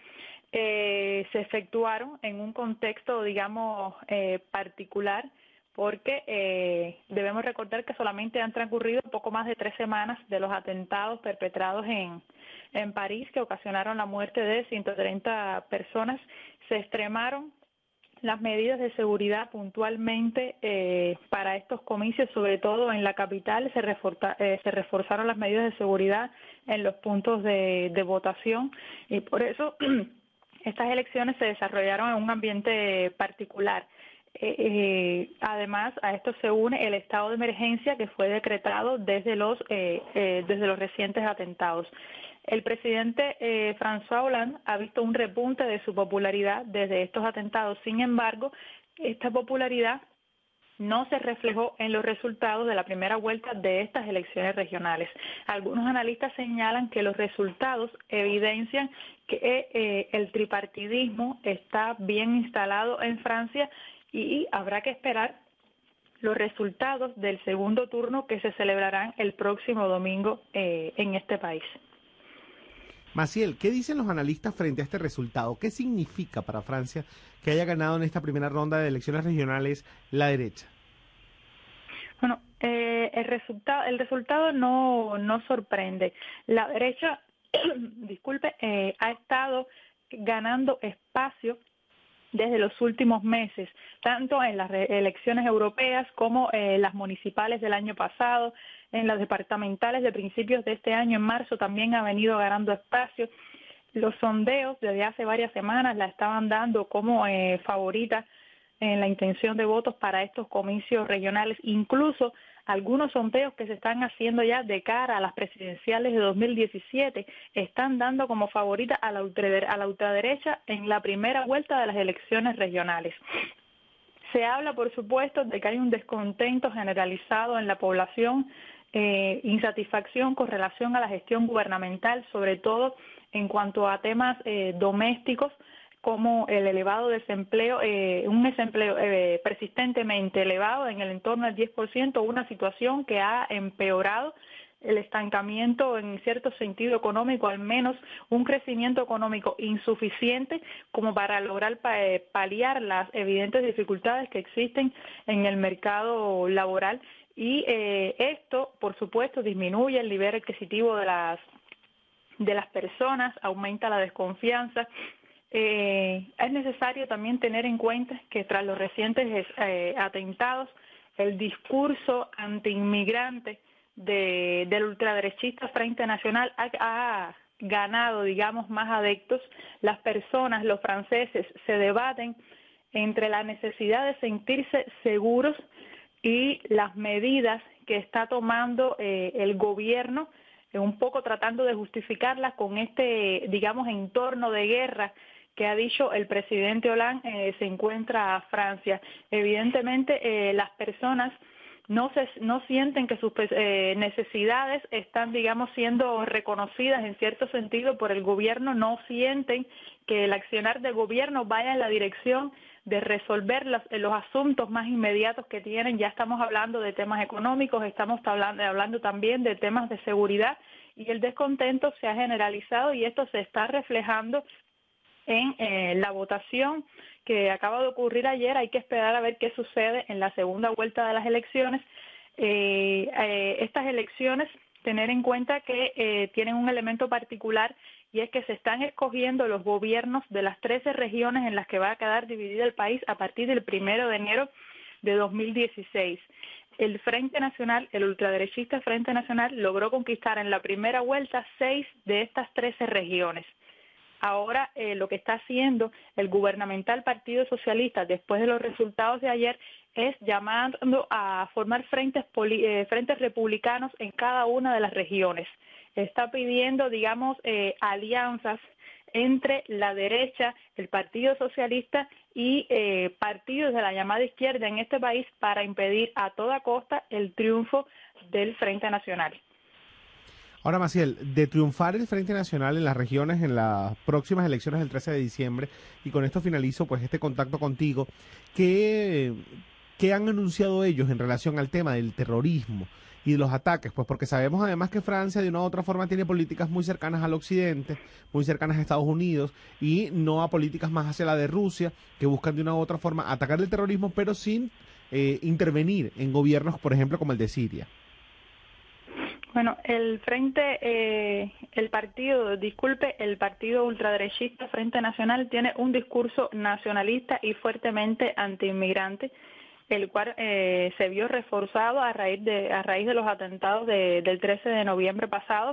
Eh, se efectuaron en un contexto, digamos, eh, particular, porque eh, debemos recordar que solamente han transcurrido poco más de tres semanas de los atentados perpetrados en, en París, que ocasionaron la muerte de ciento treinta personas. Se extremaron las medidas de seguridad puntualmente eh, para estos comicios, sobre todo en la capital. Se, reforza, eh, se reforzaron las medidas de seguridad en los puntos de, de votación y por eso estas elecciones se desarrollaron en un ambiente particular. Eh, eh, además, a esto se une el estado de emergencia que fue decretado desde los, eh, eh, desde los recientes atentados. El presidente eh, François Hollande ha visto un repunte de su popularidad desde estos atentados. Sin embargo, esta popularidad no se reflejó en los resultados de la primera vuelta de estas elecciones regionales. Algunos analistas señalan que los resultados evidencian que eh, el tripartidismo está bien instalado en Francia y habrá que esperar los resultados del segundo turno que se celebrarán el próximo domingo eh, en este país. Maciel, ¿qué dicen los analistas frente a este resultado? ¿Qué significa para Francia que haya ganado en esta primera ronda de elecciones regionales la derecha? Bueno, eh, el resultado, el resultado no, no sorprende. La derecha, disculpe, eh, ha estado ganando espacio desde los últimos meses, tanto en las elecciones europeas como en eh, las municipales del año pasado, en las departamentales de principios de este año, en marzo, también ha venido ganando espacio. Los sondeos desde hace varias semanas la estaban dando como eh, favorita en la intención de votos para estos comicios regionales. Incluso algunos sondeos que se están haciendo ya de cara a las presidenciales de dos mil diecisiete están dando como favorita a la, ultraderecha, a la ultraderecha en la primera vuelta de las elecciones regionales. Se habla, por supuesto, de que hay un descontento generalizado en la población, eh, insatisfacción con relación a la gestión gubernamental, sobre todo en cuanto a temas eh, domésticos, como el elevado desempleo, eh, un desempleo eh, persistentemente elevado en el entorno del diez por ciento, una situación que ha empeorado el estancamiento en cierto sentido económico, al menos un crecimiento económico insuficiente como para lograr paliar las evidentes dificultades que existen en el mercado laboral. Y eh, esto, por supuesto, disminuye el nivel adquisitivo de las, de las personas, aumenta la desconfianza. Eh, es necesario también tener en cuenta que tras los recientes eh, atentados, el discurso antiinmigrante de, del ultraderechista Frente Nacional ha, ha ganado, digamos, más adeptos. Las personas, los franceses, se debaten entre la necesidad de sentirse seguros y las medidas que está tomando eh, el gobierno, eh, un poco tratando de justificarlas con este, digamos, entorno de guerra que ha dicho el presidente Hollande eh, se encuentra a Francia. Evidentemente, eh, las personas no se no sienten que sus eh, necesidades están, digamos, siendo reconocidas en cierto sentido por el gobierno, no sienten que el accionar del gobierno vaya en la dirección de resolver los, los asuntos más inmediatos que tienen. Ya estamos hablando de temas económicos, estamos hablando, hablando también de temas de seguridad, y el descontento se ha generalizado y esto se está reflejando en eh, la votación que acaba de ocurrir ayer. Hay que esperar a ver qué sucede en la segunda vuelta de las elecciones. Eh, eh, estas elecciones, tener en cuenta que eh, tienen un elemento particular, y es que se están escogiendo los gobiernos de las trece regiones en las que va a quedar dividido el país a partir del primero de enero de dos mil dieciséis. El Frente Nacional, el ultraderechista Frente Nacional, logró conquistar en la primera vuelta seis de estas trece regiones. Ahora eh, lo que está haciendo el gubernamental Partido Socialista después de los resultados de ayer es llamando a formar frentes, poli, eh, frentes republicanos en cada una de las regiones. Está pidiendo, digamos, eh, alianzas entre la derecha, el Partido Socialista y eh, partidos de la llamada izquierda en este país para impedir a toda costa el triunfo del Frente Nacional. Ahora, Maciel, de triunfar el Frente Nacional en las regiones en las próximas elecciones del trece de diciembre, y con esto finalizo pues este contacto contigo, ¿qué, qué han anunciado ellos en relación al tema del terrorismo y de los ataques? Pues porque sabemos además que Francia de una u otra forma tiene políticas muy cercanas al occidente, muy cercanas a Estados Unidos, y no a políticas más hacia la de Rusia, que buscan de una u otra forma atacar el terrorismo, pero sin eh, intervenir en gobiernos, por ejemplo, como el de Siria. Bueno, el frente, eh, el partido, disculpe, el partido ultraderechista Frente Nacional tiene un discurso nacionalista y fuertemente antiinmigrante, el cual eh, se vio reforzado a raíz de a raíz de los atentados de, del trece de noviembre pasado,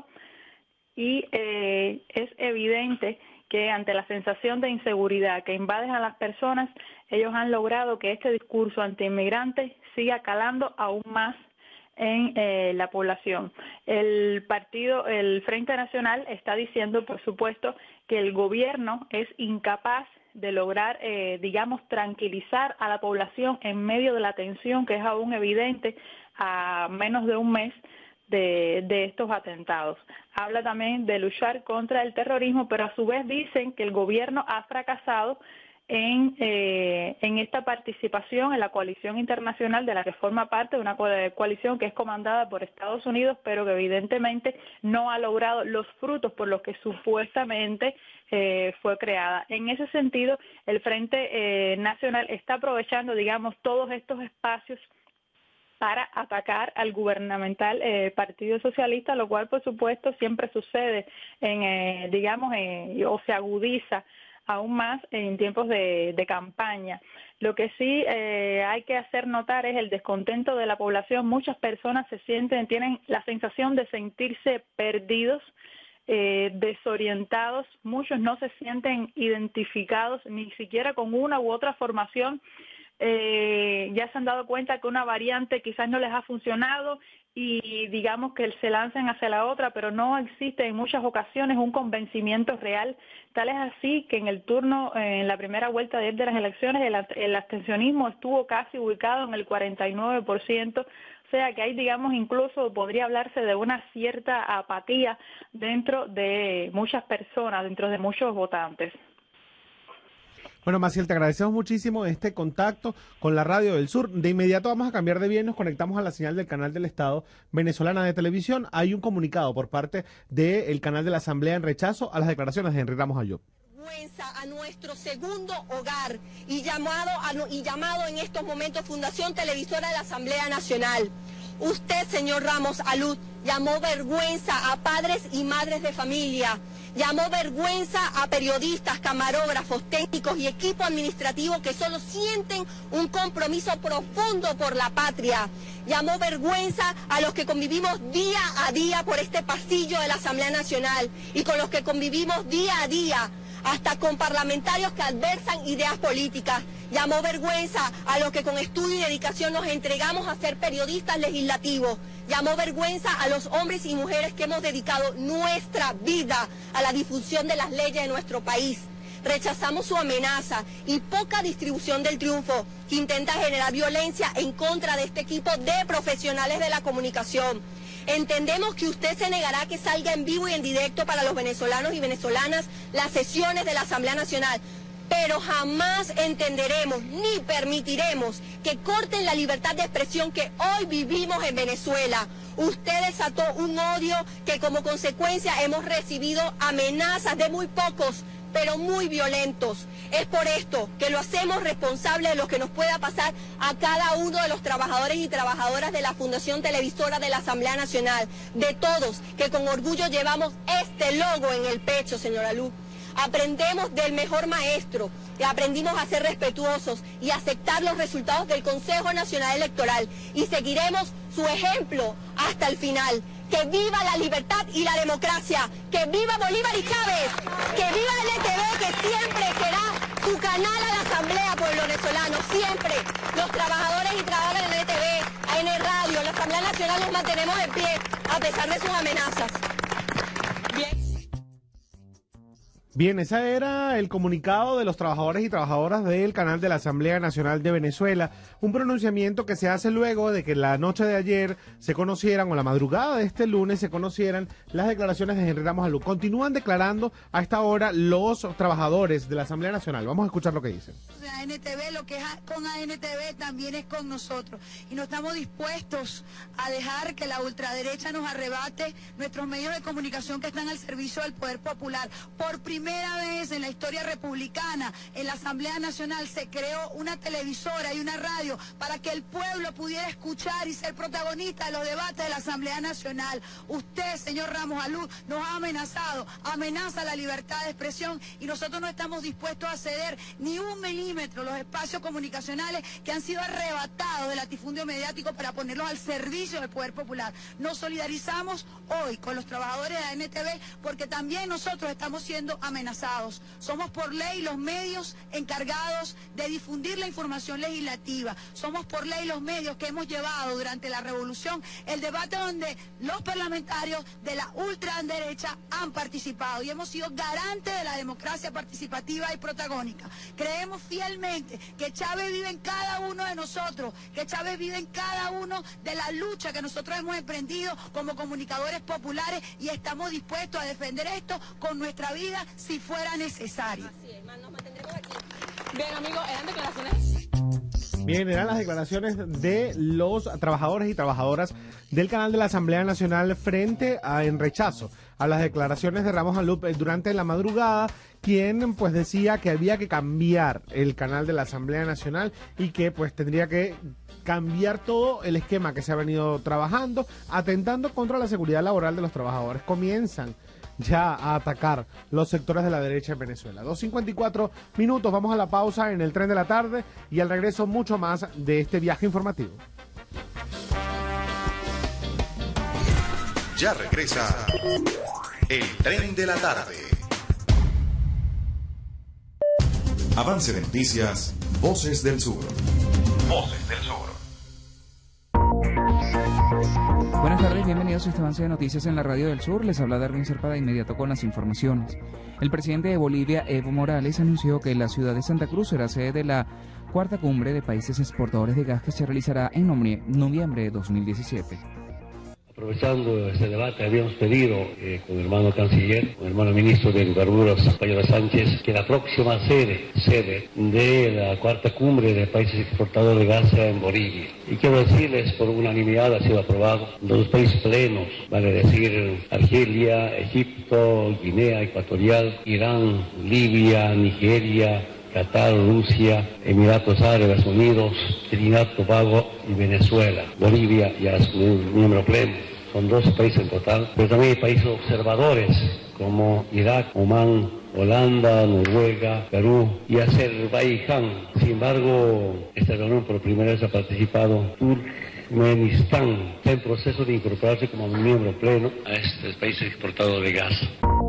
y eh, es evidente que ante la sensación de inseguridad que invade a las personas, ellos han logrado que este discurso antiinmigrante siga calando aún más en eh, la población. El partido, el Frente Nacional está diciendo, por supuesto, que el gobierno es incapaz de lograr, eh, digamos, tranquilizar a la población en medio de la tensión que es aún evidente a menos de un mes de, de estos atentados. Habla también de luchar contra el terrorismo, pero a su vez dicen que el gobierno ha fracasado en, eh, en esta participación en la coalición internacional de la que forma parte, de una coalición que es comandada por Estados Unidos, pero que evidentemente no ha logrado los frutos por los que supuestamente eh, fue creada. En ese sentido, el Frente eh, Nacional está aprovechando, digamos, todos estos espacios para atacar al gubernamental eh, Partido Socialista, lo cual, por supuesto, siempre sucede en, eh, digamos, eh, o se agudiza aún más en tiempos de, de campaña. Lo que sí eh, hay que hacer notar es el descontento de la población. Muchas personas se sienten, tienen la sensación de sentirse perdidos, eh, desorientados. Muchos no se sienten identificados ni siquiera con una u otra formación. Eh, ya se han dado cuenta que una variante quizás no les ha funcionado y digamos que se lancen hacia la otra, pero no existe en muchas ocasiones un convencimiento real. Tal es así que en el turno, en la primera vuelta de, de las elecciones, el, el abstencionismo estuvo casi ubicado en el cuarenta y nueve por ciento, o sea que hay, digamos, incluso podría hablarse de una cierta apatía dentro de muchas personas, dentro de muchos votantes. Bueno, Maciel, te agradecemos muchísimo este contacto con la Radio del Sur. De inmediato vamos a cambiar de bien, nos conectamos a la señal del canal del Estado venezolana de televisión. Hay un comunicado por parte del canal de la Asamblea en rechazo a las declaraciones de Henry Ramos Ayub. A nuestro segundo hogar y llamado, a, y llamado en estos momentos Fundación Televisora de la Asamblea Nacional. Usted, señor Ramos Ayub, llamó vergüenza a padres y madres de familia. Llamó vergüenza a periodistas, camarógrafos, técnicos y equipo administrativo que solo sienten un compromiso profundo por la patria. Llamó vergüenza a los que convivimos día a día por este pasillo de la Asamblea Nacional y con los que convivimos día a día hasta con parlamentarios que adversan ideas políticas. Llamó vergüenza a los que con estudio y dedicación nos entregamos a ser periodistas legislativos. Llamó vergüenza a los hombres y mujeres que hemos dedicado nuestra vida a la difusión de las leyes de nuestro país. Rechazamos su amenaza y poca distribución del triunfo que intenta generar violencia en contra de este equipo de profesionales de la comunicación. Entendemos que usted se negará que salga en vivo y en directo para los venezolanos y venezolanas las sesiones de la Asamblea Nacional, pero jamás entenderemos ni permitiremos que corten la libertad de expresión que hoy vivimos en Venezuela. Usted desató un odio que como consecuencia hemos recibido amenazas de muy pocos, pero muy violentos. Es por esto que lo hacemos responsable de lo que nos pueda pasar a cada uno de los trabajadores y trabajadoras de la Fundación Televisora de la Asamblea Nacional, de todos, que con orgullo llevamos este logo en el pecho, señora Luz. Aprendemos del mejor maestro, y aprendimos a ser respetuosos y aceptar los resultados del Consejo Nacional Electoral, y seguiremos su ejemplo hasta el final. ¡Que viva la libertad y la democracia! ¡Que viva Bolívar y Chávez! ¡Que viva N T V, que siempre será su canal a la Asamblea Pueblo Venezolano! ¡Siempre! Los trabajadores y trabajadoras de N T V, A N Radio, la Asamblea Nacional nos mantenemos en pie a pesar de sus amenazas. Bien. Bien, ese era el comunicado de los trabajadores y trabajadoras del canal de la Asamblea Nacional de Venezuela, un pronunciamiento que se hace luego de que la noche de ayer se conocieran, o la madrugada de este lunes se conocieran las declaraciones de Henry Ramos Alú. Continúan declarando a esta hora los trabajadores de la Asamblea Nacional. Vamos a escuchar lo que dicen. A N T V, lo que es con A N T V también es con nosotros, y no estamos dispuestos a dejar que la ultraderecha nos arrebate nuestros medios de comunicación que están al servicio del poder popular. Por primera vez en la historia republicana, en la Asamblea Nacional se creó una televisora y una radio para que el pueblo pudiera escuchar y ser protagonista de los debates de la Asamblea Nacional. Usted, señor Ramos Alú, nos ha amenazado, amenaza la libertad de expresión, y nosotros no estamos dispuestos a ceder ni un milímetro los espacios comunicacionales que han sido arrebatados del latifundio mediático para ponerlos al servicio del poder popular. Nos solidarizamos hoy con los trabajadores de A N T V porque también nosotros estamos siendo amenazados. amenazados. Somos por ley los medios encargados de difundir la información legislativa. Somos por ley los medios que hemos llevado durante la revolución el debate donde los parlamentarios de la ultraderecha han participado, y hemos sido garantes de la democracia participativa y protagónica. Creemos fielmente que Chávez vive en cada uno de nosotros, que Chávez vive en cada uno de la lucha que nosotros hemos emprendido como comunicadores populares, y estamos dispuestos a defender esto con nuestra vida si fuera necesario. Así es, nos mantendremos aquí. Bien, amigos, eran declaraciones. Bien, eran las declaraciones de los trabajadores y trabajadoras del canal de la Asamblea Nacional frente a, en rechazo a las declaraciones de Ramos Alú durante la madrugada, quien pues decía que había que cambiar el canal de la Asamblea Nacional y que pues tendría que cambiar todo el esquema que se ha venido trabajando, atentando contra la seguridad laboral de los trabajadores. Comienzan ya a atacar los sectores de la derecha en Venezuela. dos cincuenta y cuatro minutos, vamos a la pausa en el tren de la tarde y al regreso mucho más de este viaje informativo. Ya regresa el tren de la tarde. Avance de noticias, Voces del Sur. Voces del Sur. Buenas tardes, bienvenidos a este avance de noticias en la Radio del Sur. Les habla Darwin Serpa de inmediato con las informaciones. El presidente de Bolivia, Evo Morales, anunció que la ciudad de Santa Cruz será sede de la cuarta cumbre de países exportadores de gas que se realizará en noviembre de dos mil diecisiete. Aprovechando este debate, habíamos pedido eh, con el hermano canciller, con el hermano ministro de Hidrocarburos, Payola Sánchez, que la próxima sede, sede de la cuarta cumbre de países exportadores de gas sea en Bolivia. Y quiero decirles, por unanimidad ha sido aprobado, los países plenos, vale decir Argelia, Egipto, Guinea Ecuatorial, Irán, Libia, Nigeria, Qatar, Rusia, Emiratos Árabes Unidos, Trinidad, Tobago y Venezuela. Bolivia ya es un miembro pleno, son doce países en total, pero también hay países observadores como Irak, Omán, Holanda, Noruega, Perú y Azerbaiyán. Sin embargo, esta reunión por primera vez ha participado Turkmenistán, está en proceso de incorporarse como miembro pleno a este país exportador de gas.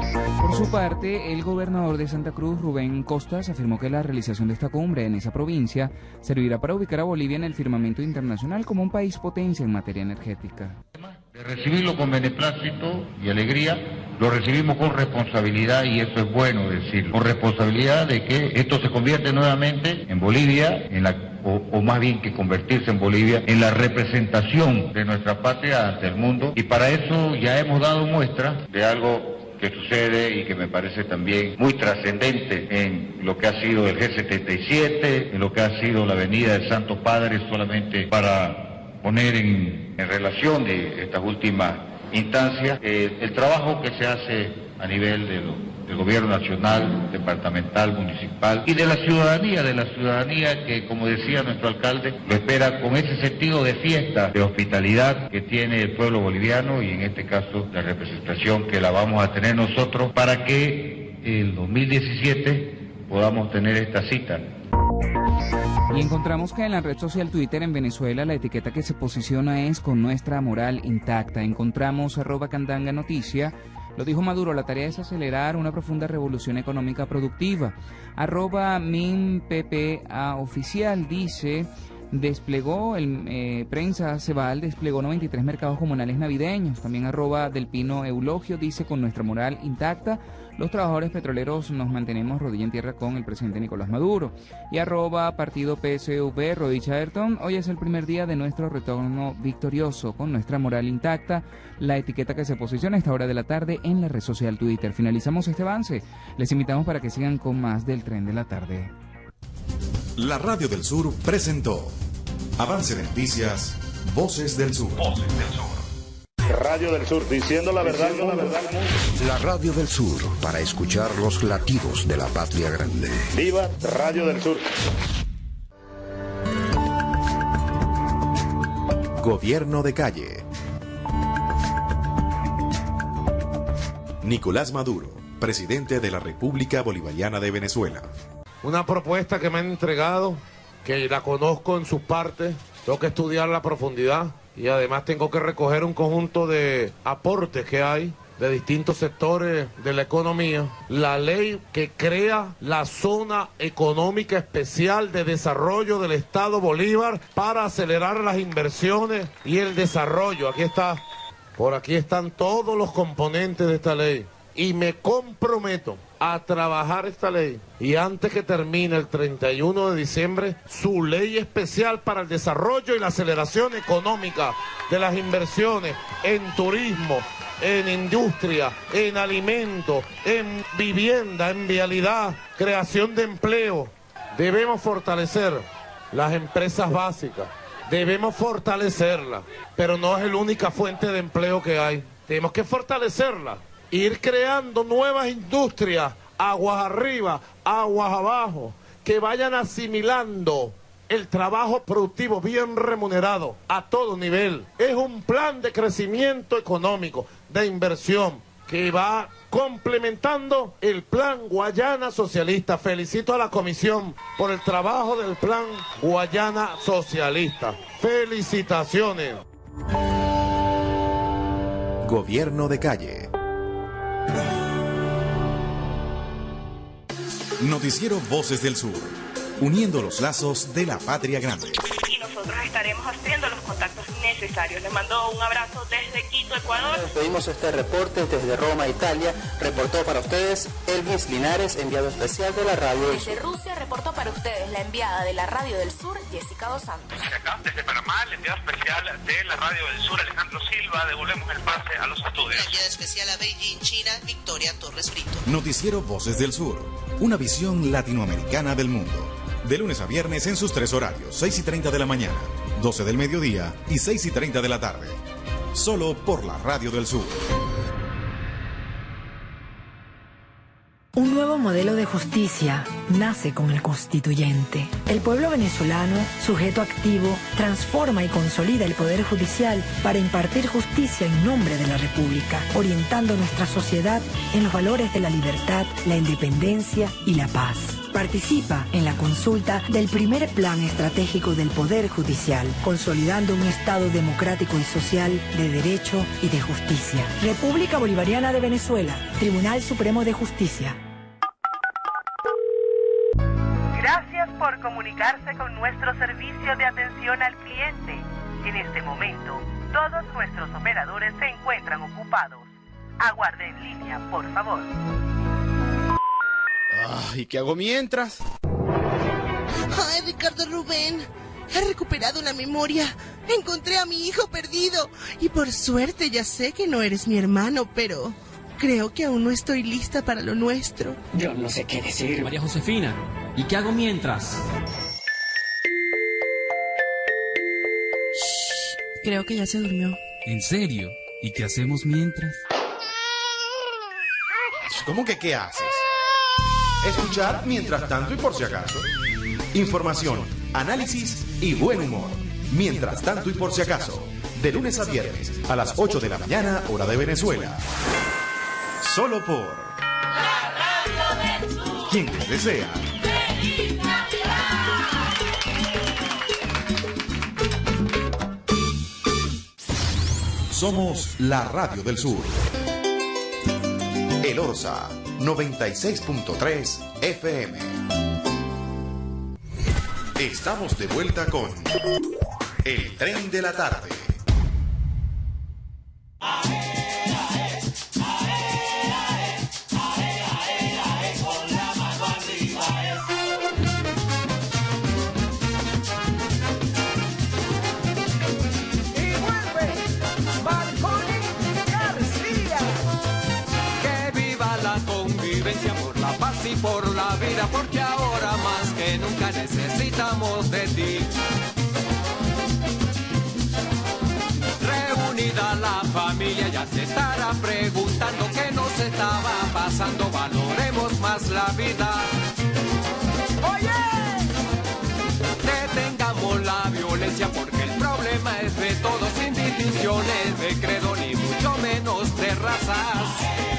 Por su parte, el gobernador de Santa Cruz, Rubén Costas, afirmó que la realización de esta cumbre en esa provincia servirá para ubicar a Bolivia en el firmamento internacional como un país potencia en materia energética. De recibirlo con beneplácito y alegría, lo recibimos con responsabilidad, y eso es bueno decirlo, con responsabilidad de que esto se convierte nuevamente en Bolivia, en la, o, o más bien que convertirse en Bolivia, en la representación de nuestra patria ante el mundo, y para eso ya hemos dado muestra de algo que sucede y que me parece también muy trascendente en lo que ha sido el G setenta y siete, en lo que ha sido la Avenida del Santo Padre, solamente para poner en, en relación de estas últimas instancias eh, el trabajo que se hace a nivel de lo, del gobierno nacional, departamental, municipal y de la ciudadanía, de la ciudadanía que, como decía nuestro alcalde, lo espera con ese sentido de fiesta, de hospitalidad que tiene el pueblo boliviano, y en este caso la representación que la vamos a tener nosotros para que el dos mil diecisiete podamos tener esta cita. Y encontramos que en la red social Twitter en Venezuela la etiqueta que se posiciona es con nuestra moral intacta. Encontramos arroba candanga noticia. Lo dijo Maduro, la tarea es acelerar una profunda revolución económica productiva. Arroba minppa oficial dice, desplegó, el eh, Prensa Ceval desplegó noventa y tres mercados comunales navideños. También arroba del Pino Eulogio dice, con nuestra moral intacta, los trabajadores petroleros nos mantenemos rodilla en tierra con el presidente Nicolás Maduro. Y arroba partido P S V, Rodi Chaerton, hoy es el primer día de nuestro retorno victorioso, con nuestra moral intacta, la etiqueta que se posiciona a esta hora de la tarde en la red social Twitter. Finalizamos este avance. Les invitamos para que sigan con más del Tren de la Tarde. La Radio del Sur presentó Avance de Noticias, Voces del Sur. Voces del Sur. Radio del Sur, diciendo la verdad, diciendo la verdad. La Radio del Sur, para escuchar los latidos de la patria grande. ¡Viva Radio del Sur! Gobierno de calle. Nicolás Maduro, presidente de la República Bolivariana de Venezuela. Una propuesta que me han entregado, que la conozco en sus partes, tengo que estudiarla a profundidad y además tengo que recoger un conjunto de aportes que hay de distintos sectores de la economía. La ley que crea la Zona Económica Especial de Desarrollo del Estado Bolívar para acelerar las inversiones y el desarrollo. Aquí está, por aquí están todos los componentes de esta ley. Y me comprometo a trabajar esta ley y antes que termine el treinta y uno de diciembre, su ley especial para el desarrollo y la aceleración económica de las inversiones en turismo, en industria, en alimentos, en vivienda, en vialidad, creación de empleo. Debemos fortalecer las empresas básicas, debemos fortalecerlas, pero no es la única fuente de empleo que hay. Tenemos que fortalecerla, ir creando nuevas industrias, aguas arriba, aguas abajo, que vayan asimilando el trabajo productivo bien remunerado a todo nivel. Es un plan de crecimiento económico, de inversión, que va complementando el plan Guayana Socialista. Felicito a la comisión por el trabajo del plan Guayana Socialista. Felicitaciones. Gobierno de calle. Noticiero Voces del Sur, uniendo los lazos de la patria grande. Y nosotros estaremos haciendo los contactos necesarios. Les mando un abrazo desde Quito, Ecuador. Pedimos este reporte desde Roma, Italia. Reportó para ustedes Elvis Linares, enviado especial de la Radio del Sur. Desde Rusia reportó para ustedes la enviada de la Radio del Sur, Jessica Dos Santos. Desde acá, desde Panamá, el enviado especial de la Radio del Sur, Alejandro Silva. Devolvemos el pase a los estudios. La enviada especial a Beijing, China, Victoria Torres Brito. Noticiero Voces del Sur, una visión latinoamericana del mundo. De lunes a viernes en sus tres horarios, seis y treinta de la mañana, doce del mediodía y seis y treinta de la tarde. Solo por la Radio del Sur. Un nuevo modelo de justicia nace con el constituyente. El pueblo venezolano, sujeto activo, transforma y consolida el poder judicial para impartir justicia en nombre de la República, orientando nuestra sociedad en los valores de la libertad, la independencia y la paz. Participa en la consulta del primer Plan Estratégico del Poder Judicial, consolidando un Estado democrático y social de derecho y de justicia. República Bolivariana de Venezuela, Tribunal Supremo de Justicia. Gracias por comunicarse con nuestro servicio de atención al cliente. En este momento, todos nuestros operadores se encuentran ocupados. Aguarde en línea, por favor. ¿Y qué hago mientras? Ay, Ricardo Rubén, he recuperado la memoria. Encontré a mi hijo perdido. Y por suerte ya sé que no eres mi hermano, pero creo que aún no estoy lista para lo nuestro. Yo no sé qué decir. María Josefina, ¿y qué hago mientras? Shh, creo que ya se durmió. ¿En serio? ¿Y qué hacemos mientras? ¿Cómo que qué haces? Escuchar mientras tanto y por si acaso. Información, análisis y buen humor. Mientras tanto y por si acaso. De lunes a viernes a las ocho de la mañana, hora de Venezuela. Solo por La Radio del Sur. quien les desea ¡Feliz Navidad! Somos la Radio del Sur. El Orsa noventa y seis punto tres F M. Estamos de vuelta con El Tren de la Tarde. Por la paz y por la vida, porque ahora más que nunca necesitamos de ti. Reunida la familia ya se estará preguntando qué nos estaba pasando, valoremos más la vida. Oye, detengamos la violencia porque el problema es de todos, sin distinciones de credo ni mucho menos de razas.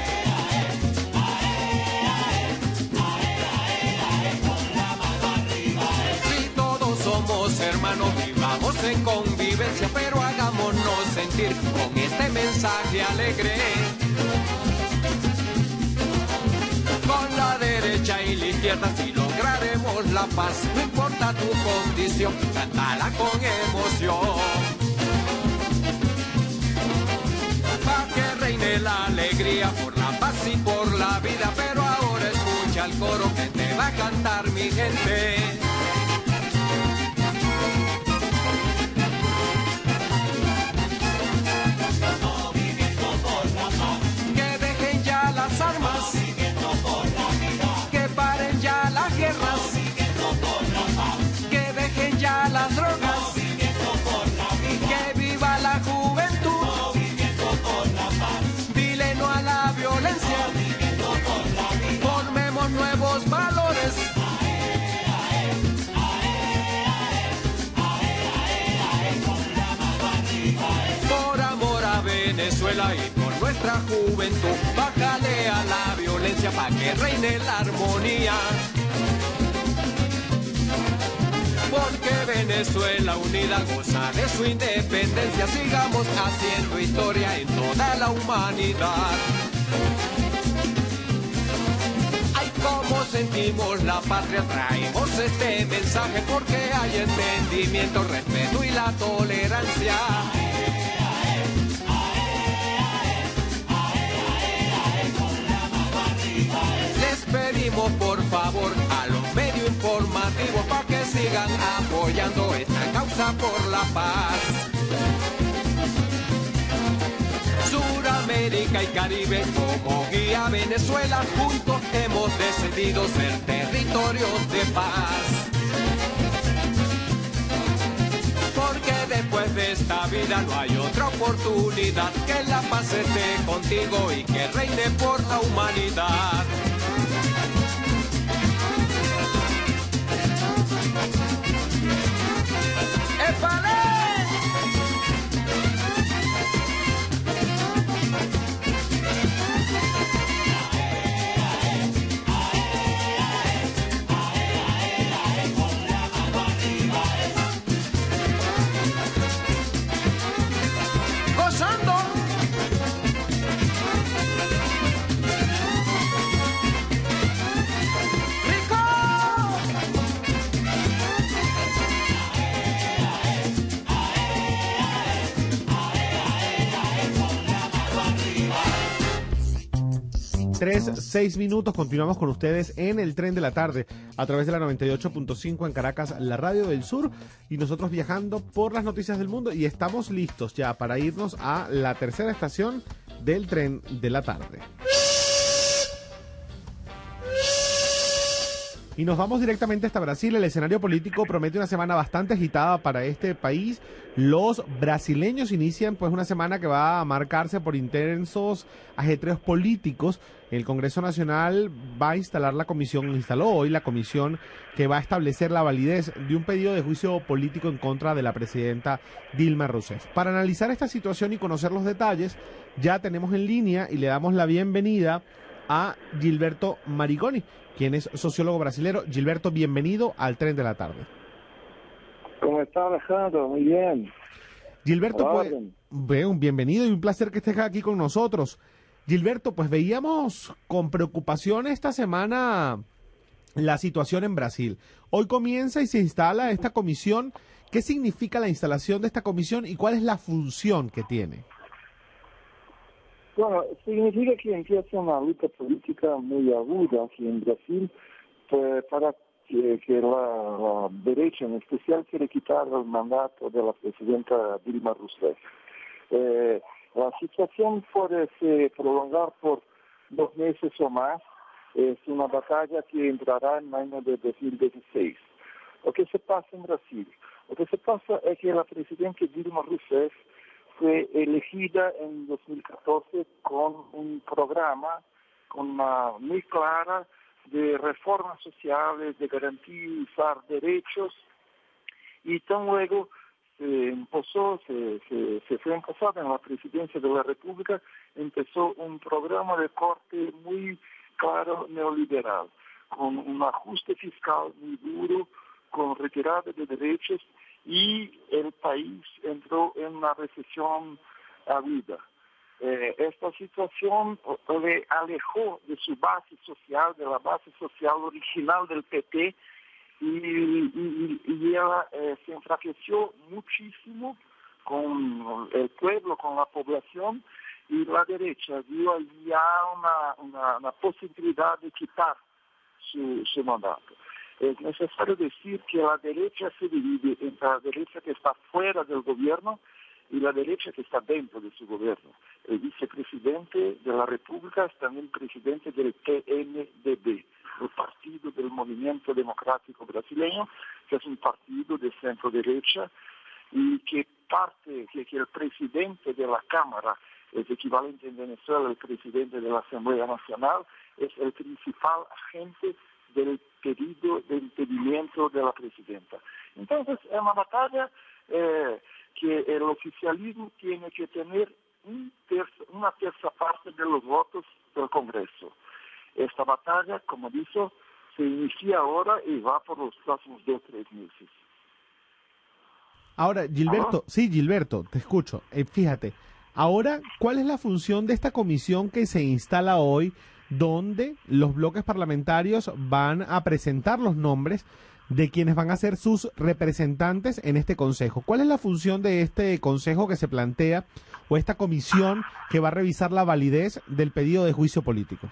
Somos hermanos, vivamos en convivencia, pero hagámonos sentir con este mensaje alegre. Con la derecha y la izquierda si lograremos la paz, no importa tu condición, cántala con emoción. Pa' que reine la alegría por la paz y por la vida, pero ahora escucha el coro que te va a cantar mi gente. Que dejen ya las drogas, que viva la juventud, dile no a la violencia, formemos nuevos valores. Por amor a Venezuela y por nuestra juventud, bájale a la violencia pa' que reine la armonía. Porque Venezuela unida goza de su independencia, sigamos haciendo historia en toda la humanidad. Ay, cómo sentimos la patria, traemos este mensaje porque hay entendimiento, respeto y la tolerancia. Les pedimos por favor a los medios informativos para que sigan apoyando esta causa por la paz. Suramérica y Caribe como guía Venezuela, juntos hemos decidido ser territorios de paz. Porque después de esta vida no hay otra oportunidad, que la paz esté contigo y que reine por la humanidad. ¡Épale! tres, seis minutos. Continuamos con ustedes en el Tren de la Tarde a través de la noventa y ocho punto cinco en Caracas, la radio del sur, y nosotros viajando por las noticias del mundo, y estamos listos ya para irnos a la tercera estación del Tren de la Tarde. Y nos vamos directamente hasta Brasil. El escenario político promete una semana bastante agitada para este país. Los brasileños inician pues una semana que va a marcarse por intensos ajetreos políticos. El Congreso Nacional va a instalar la comisión, instaló hoy la comisión que va a establecer la validez de un pedido de juicio político en contra de la presidenta Dilma Rousseff. Para analizar esta situación y conocer los detalles, ya tenemos en línea y le damos la bienvenida a Gilberto Marigoni, quien es sociólogo brasilero. Gilberto, bienvenido al Tren de la Tarde. ¿Cómo está, Alejandro? Muy bien. Gilberto, pues, un bienvenido y un placer que estés aquí con nosotros. Gilberto, pues veíamos con preocupación esta semana la situación en Brasil. Hoy comienza y se instala esta comisión. ¿Qué significa la instalación de esta comisión y cuál es la función que tiene? Bueno, significa que empieza una lucha política muy aguda aquí en Brasil, pues, para que, que la, la derecha en especial quiere quitar el mandato de la presidenta Dilma Rousseff. Eh, la situación puede se prolongar por dos meses o más. Es una batalla que entrará en el año de dos mil dieciséis. Lo que se pasa en Brasil, lo que se pasa es que la presidenta Dilma Rousseff fue elegida en dos mil catorce con un programa con una muy clara de reformas sociales, de garantizar derechos, y tan luego se empezó, se, se, se fue empezada en la presidencia de la República, empezó un programa de corte muy claro neoliberal, con un ajuste fiscal muy duro, con retirada de derechos, y el país entró en una recesión aguda. Eh, esta situación le alejó de su base social, de la base social original del P T, y, y, y ella eh, se enfraqueció muchísimo con el pueblo, con la población, y la derecha vio ya una, una, una posibilidad de quitar su, su mandato. Es necesario decir que la derecha se divide entre la derecha que está fuera del gobierno y la derecha que está dentro de su gobierno. El vicepresidente de la República es también presidente del P M D B, el Partido del Movimiento Democrático Brasileño, que es un partido de centro-derecha, y que parte, que, que el presidente de la Cámara, es equivalente en Venezuela al presidente de la Asamblea Nacional, es el principal agente del pedido de impedimento de la presidenta. Entonces, es una batalla eh, que el oficialismo tiene que tener un tercio, una tercera parte de los votos del Congreso. Esta batalla, como dice, se inicia ahora y va por los próximos dos o tres meses. Ahora, Gilberto, ¿Ah? sí, Gilberto, te escucho. Eh, fíjate, ahora, ¿cuál es la función de esta comisión que se instala hoy, donde los bloques parlamentarios van a presentar los nombres de quienes van a ser sus representantes en este consejo? ¿Cuál es la función de este consejo que se plantea, o esta comisión que va a revisar la validez del pedido de juicio político?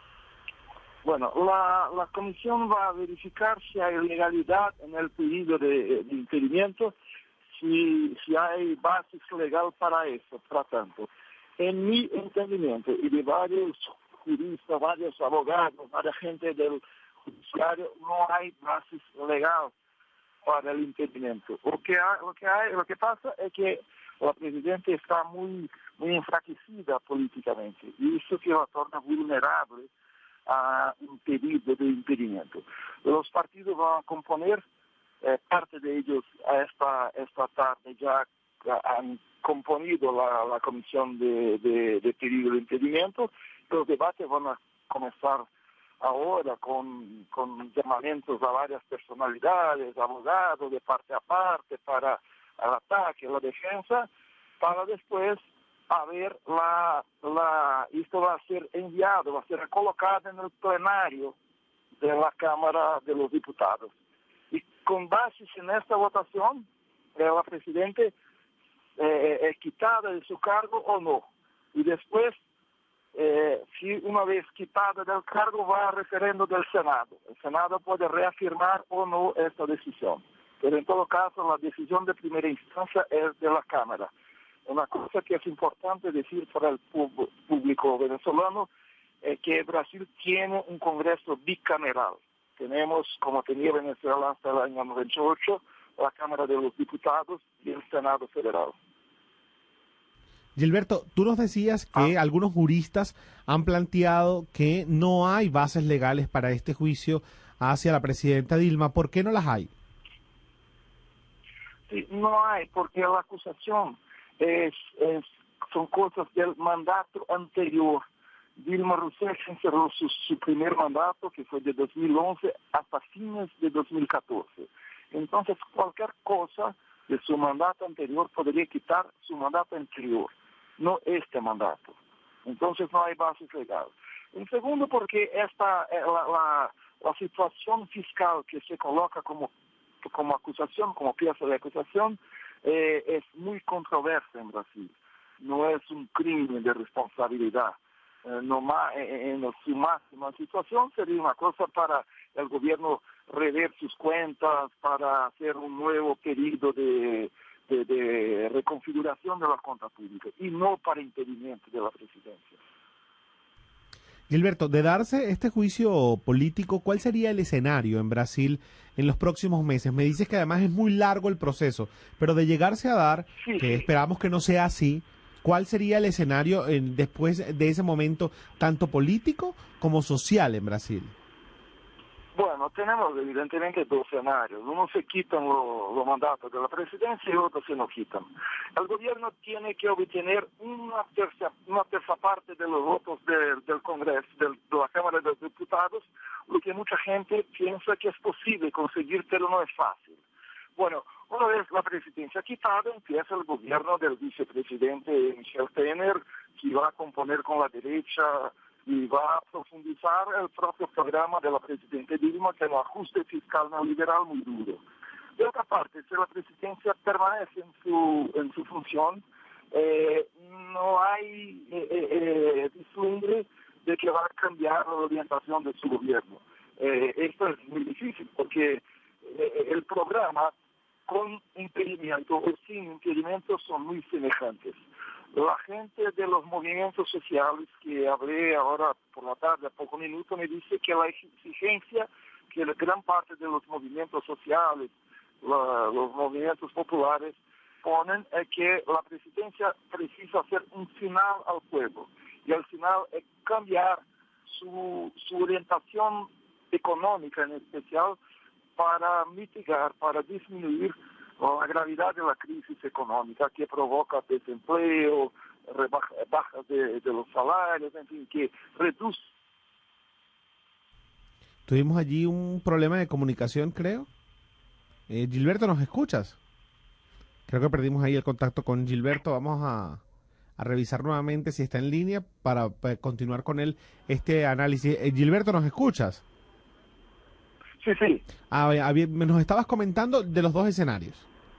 Bueno, la, la comisión va a verificar si hay legalidad en el pedido de, de impedimento, si, si hay bases legal para eso. Por tanto, en mi entendimiento y de varios juristas, varios abogados, varias gente del judiciario, no hay bases legal para el impedimento. Lo que hay, lo que hay, lo que pasa es que la presidenta está muy, muy enfraquecida políticamente, y eso que la torna vulnerable a un pedido de impedimento. Los partidos van a componer, eh, parte de ellos a esta, esta tarde ya han componido la, la comisión de, de, de pedido de impedimento. Los debates van a comenzar ahora con, con llamamientos a varias personalidades, abogados de parte a parte para el ataque, la defensa, para después a ver la, la, esto va a ser enviado, va a ser colocado en el plenario de la Cámara de los Diputados. Y con base en esta votación, eh, la Presidenta eh, es quitada de su cargo o no. Y después eh, si una vez quitada del cargo va a referendo del Senado. El Senado puede reafirmar o no esta decisión. Pero en todo caso, la decisión de primera instancia es de la Cámara. Una cosa que es importante decir para el pub- público venezolano es que Brasil tiene un Congreso bicameral. Tenemos, como tenía Venezuela hasta el año noventa y ocho, la Cámara de los Diputados y el Senado Federal. Gilberto, tú nos decías que ah. algunos juristas han planteado que no hay bases legales para este juicio hacia la presidenta Dilma. ¿Por qué no las hay? Sí, no hay, porque la acusación es, es, son cosas del mandato anterior. Dilma Rousseff encerró su, su primer mandato, que fue de dos mil once hasta fines de dos mil catorce. Entonces, cualquier cosa de su mandato anterior podría quitar su mandato anterior, no este mandato. Entonces, no hay bases legales. En segundo, porque esta la, la, la situación fiscal que se coloca como, como acusación, como pieza de acusación, eh, es muy controversa en Brasil. No es un crimen de responsabilidad. Eh, no más, en, en su máxima situación sería una cosa para el gobierno rever sus cuentas, para hacer un nuevo pedido de, de, de reconfiguración de la cuenta pública y no para impedimento de la presidencia. Gilberto, de darse este juicio político, ¿cuál sería el escenario en Brasil en los próximos meses? Me dices que además es muy largo el proceso, pero de llegarse a dar, sí, que esperamos que no sea así, ¿cuál sería el escenario en, después de ese momento, tanto político como social en Brasil? Bueno, tenemos evidentemente dos escenarios. Uno se quitan los lo mandatos de la presidencia y otros se no quitan. El gobierno tiene que obtener una tercera, una tercera parte de los votos de, del Congreso, del, de la Cámara de Diputados, lo que mucha gente piensa que es posible conseguir, pero no es fácil. Bueno, una vez la presidencia quitada, empieza el gobierno del vicepresidente Michel Temer, que va a componer con la derecha y va a profundizar el propio programa de la presidenta Dilma, que es un ajuste fiscal neoliberal muy duro. De otra parte, si la presidencia permanece en su, en su función, eh, no hay eh, eh, vislumbre de que va a cambiar la orientación de su gobierno. Eh, esto es muy difícil porque eh, el programa con impedimento o sin impedimento son muy semejantes. La gente de los movimientos sociales que hablé ahora por la tarde, a poco minuto, me dice que la exigencia que la gran parte de los movimientos sociales, la, los movimientos populares, ponen es que la presidencia precisa hacer un final al pueblo. Y el final es cambiar su, su orientación económica en especial para mitigar, para disminuir la gravedad de la crisis económica que provoca desempleo, bajas de, de los salarios, en fin, que reduce. Tuvimos allí un problema de comunicación, creo. Eh, Gilberto, ¿nos escuchas? Creo que perdimos ahí el contacto con Gilberto. Vamos a, a revisar nuevamente si está en línea para, para continuar con él este análisis. Eh, Gilberto, ¿nos escuchas? Sí, sí. Ah, nos estabas comentando de los dos escenarios.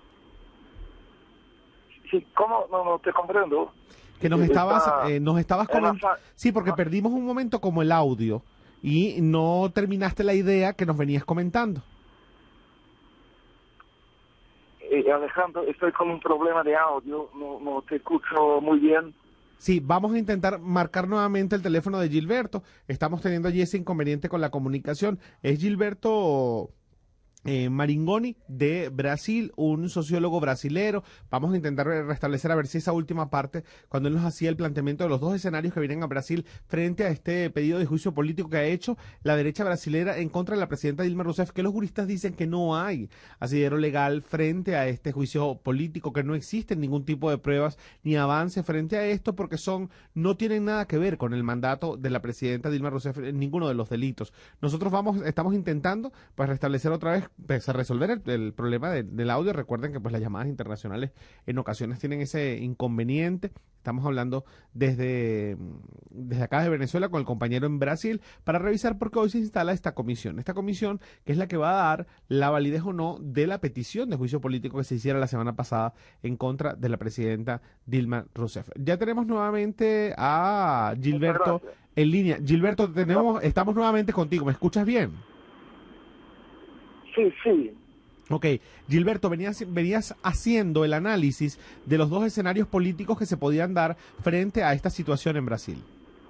Sí, ¿cómo? No, no te comprendo. Que nos estabas, eh, nos estabas comentando. Sí, porque perdimos un momento como el audio y no terminaste la idea que nos venías comentando. Eh, Alejandro, estoy con un problema de audio, no, no te escucho muy bien. Sí, vamos a intentar marcar nuevamente el teléfono de Gilberto. Estamos teniendo allí ese inconveniente con la comunicación. Es Gilberto eh, Maringoni de Brasil, un sociólogo brasilero. Vamos a intentar restablecer a ver si esa última parte, cuando él nos hacía el planteamiento de los dos escenarios que vienen a Brasil frente a este pedido de juicio político que ha hecho la derecha brasilera en contra de la presidenta Dilma Rousseff, que los juristas dicen que no hay asidero legal frente a este juicio político, que no existen ningún tipo de pruebas ni avance frente a esto, porque son no tienen nada que ver con el mandato de la presidenta Dilma Rousseff en ninguno de los delitos. Nosotros vamos estamos intentando pues restablecer otra vez pues, a resolver el, el problema de, del audio. Recuerden que pues las llamadas internacionales en ocasiones tienen ese inconveniente. Estamos hablando desde, desde acá de Venezuela con el compañero en Brasil para revisar por qué hoy se instala esta comisión. Esta comisión que es la que va a dar la validez o no de la petición de juicio político que se hiciera la semana pasada en contra de la presidenta Dilma Rousseff. Ya tenemos nuevamente a Gilberto en línea. Gilberto, tenemos, estamos nuevamente contigo. ¿Me escuchas bien? Sí, sí. Ok, Gilberto, venías, venías haciendo el análisis de los dos escenarios políticos que se podían dar frente a esta situación en Brasil.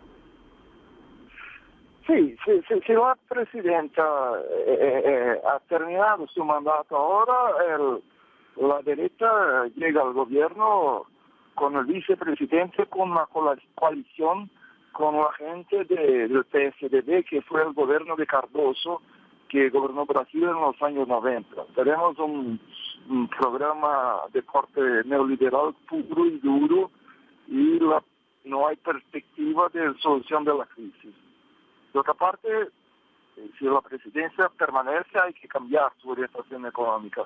Sí, sí, sí, si la presidenta eh, eh, ha terminado su mandato ahora, el, la derecha llega al gobierno con el vicepresidente, con una coalición con la gente de, del P S D B, que fue el gobierno de Cardoso, que gobernó Brasil en los años noventa. Tenemos un, un programa de corte neoliberal puro y duro y la, no hay perspectiva de solución de la crisis. De otra parte, si la presidencia permanece, hay que cambiar su orientación económica.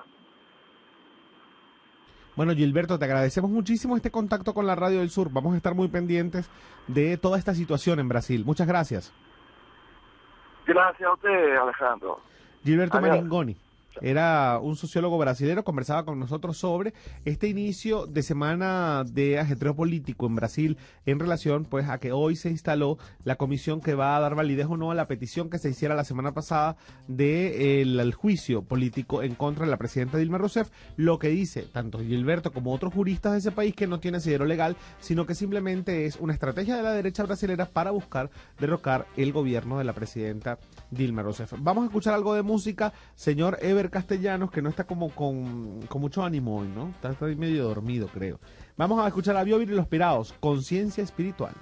Bueno, Gilberto, te agradecemos muchísimo este contacto con la Radio del Sur. Vamos a estar muy pendientes de toda esta situación en Brasil. Muchas gracias. Gracias a usted, Alejandro. Gilberto Adiós. Maringoni era un sociólogo brasileño, conversaba con nosotros sobre este inicio de semana de ajetreo político en Brasil en relación pues a que hoy se instaló la comisión que va a dar validez o no a la petición que se hiciera la semana pasada del de juicio político en contra de la presidenta Dilma Rousseff, lo que dice tanto Gilberto como otros juristas de ese país que no tiene asidero legal, sino que simplemente es una estrategia de la derecha brasilera para buscar derrocar el gobierno de la presidenta Dilma Rousseff. Vamos a escuchar algo de música, señor Ever Castellanos, que no está como con, con mucho ánimo hoy, ¿no? Está, está medio dormido, creo. Vamos a escuchar a Biovir y los Pirados, Conciencia Espiritual.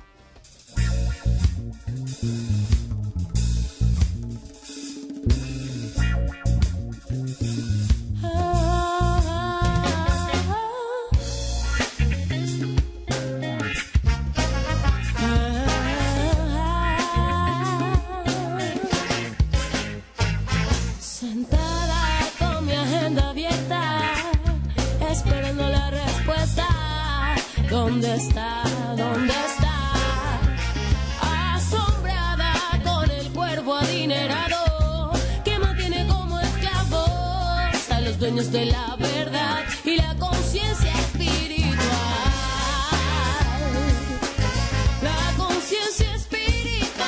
¿Dónde está? ¿Dónde está? Asombrada con el cuerpo adinerado que mantiene como esclavos a los dueños de la verdad y la conciencia espiritual. La conciencia espiritual.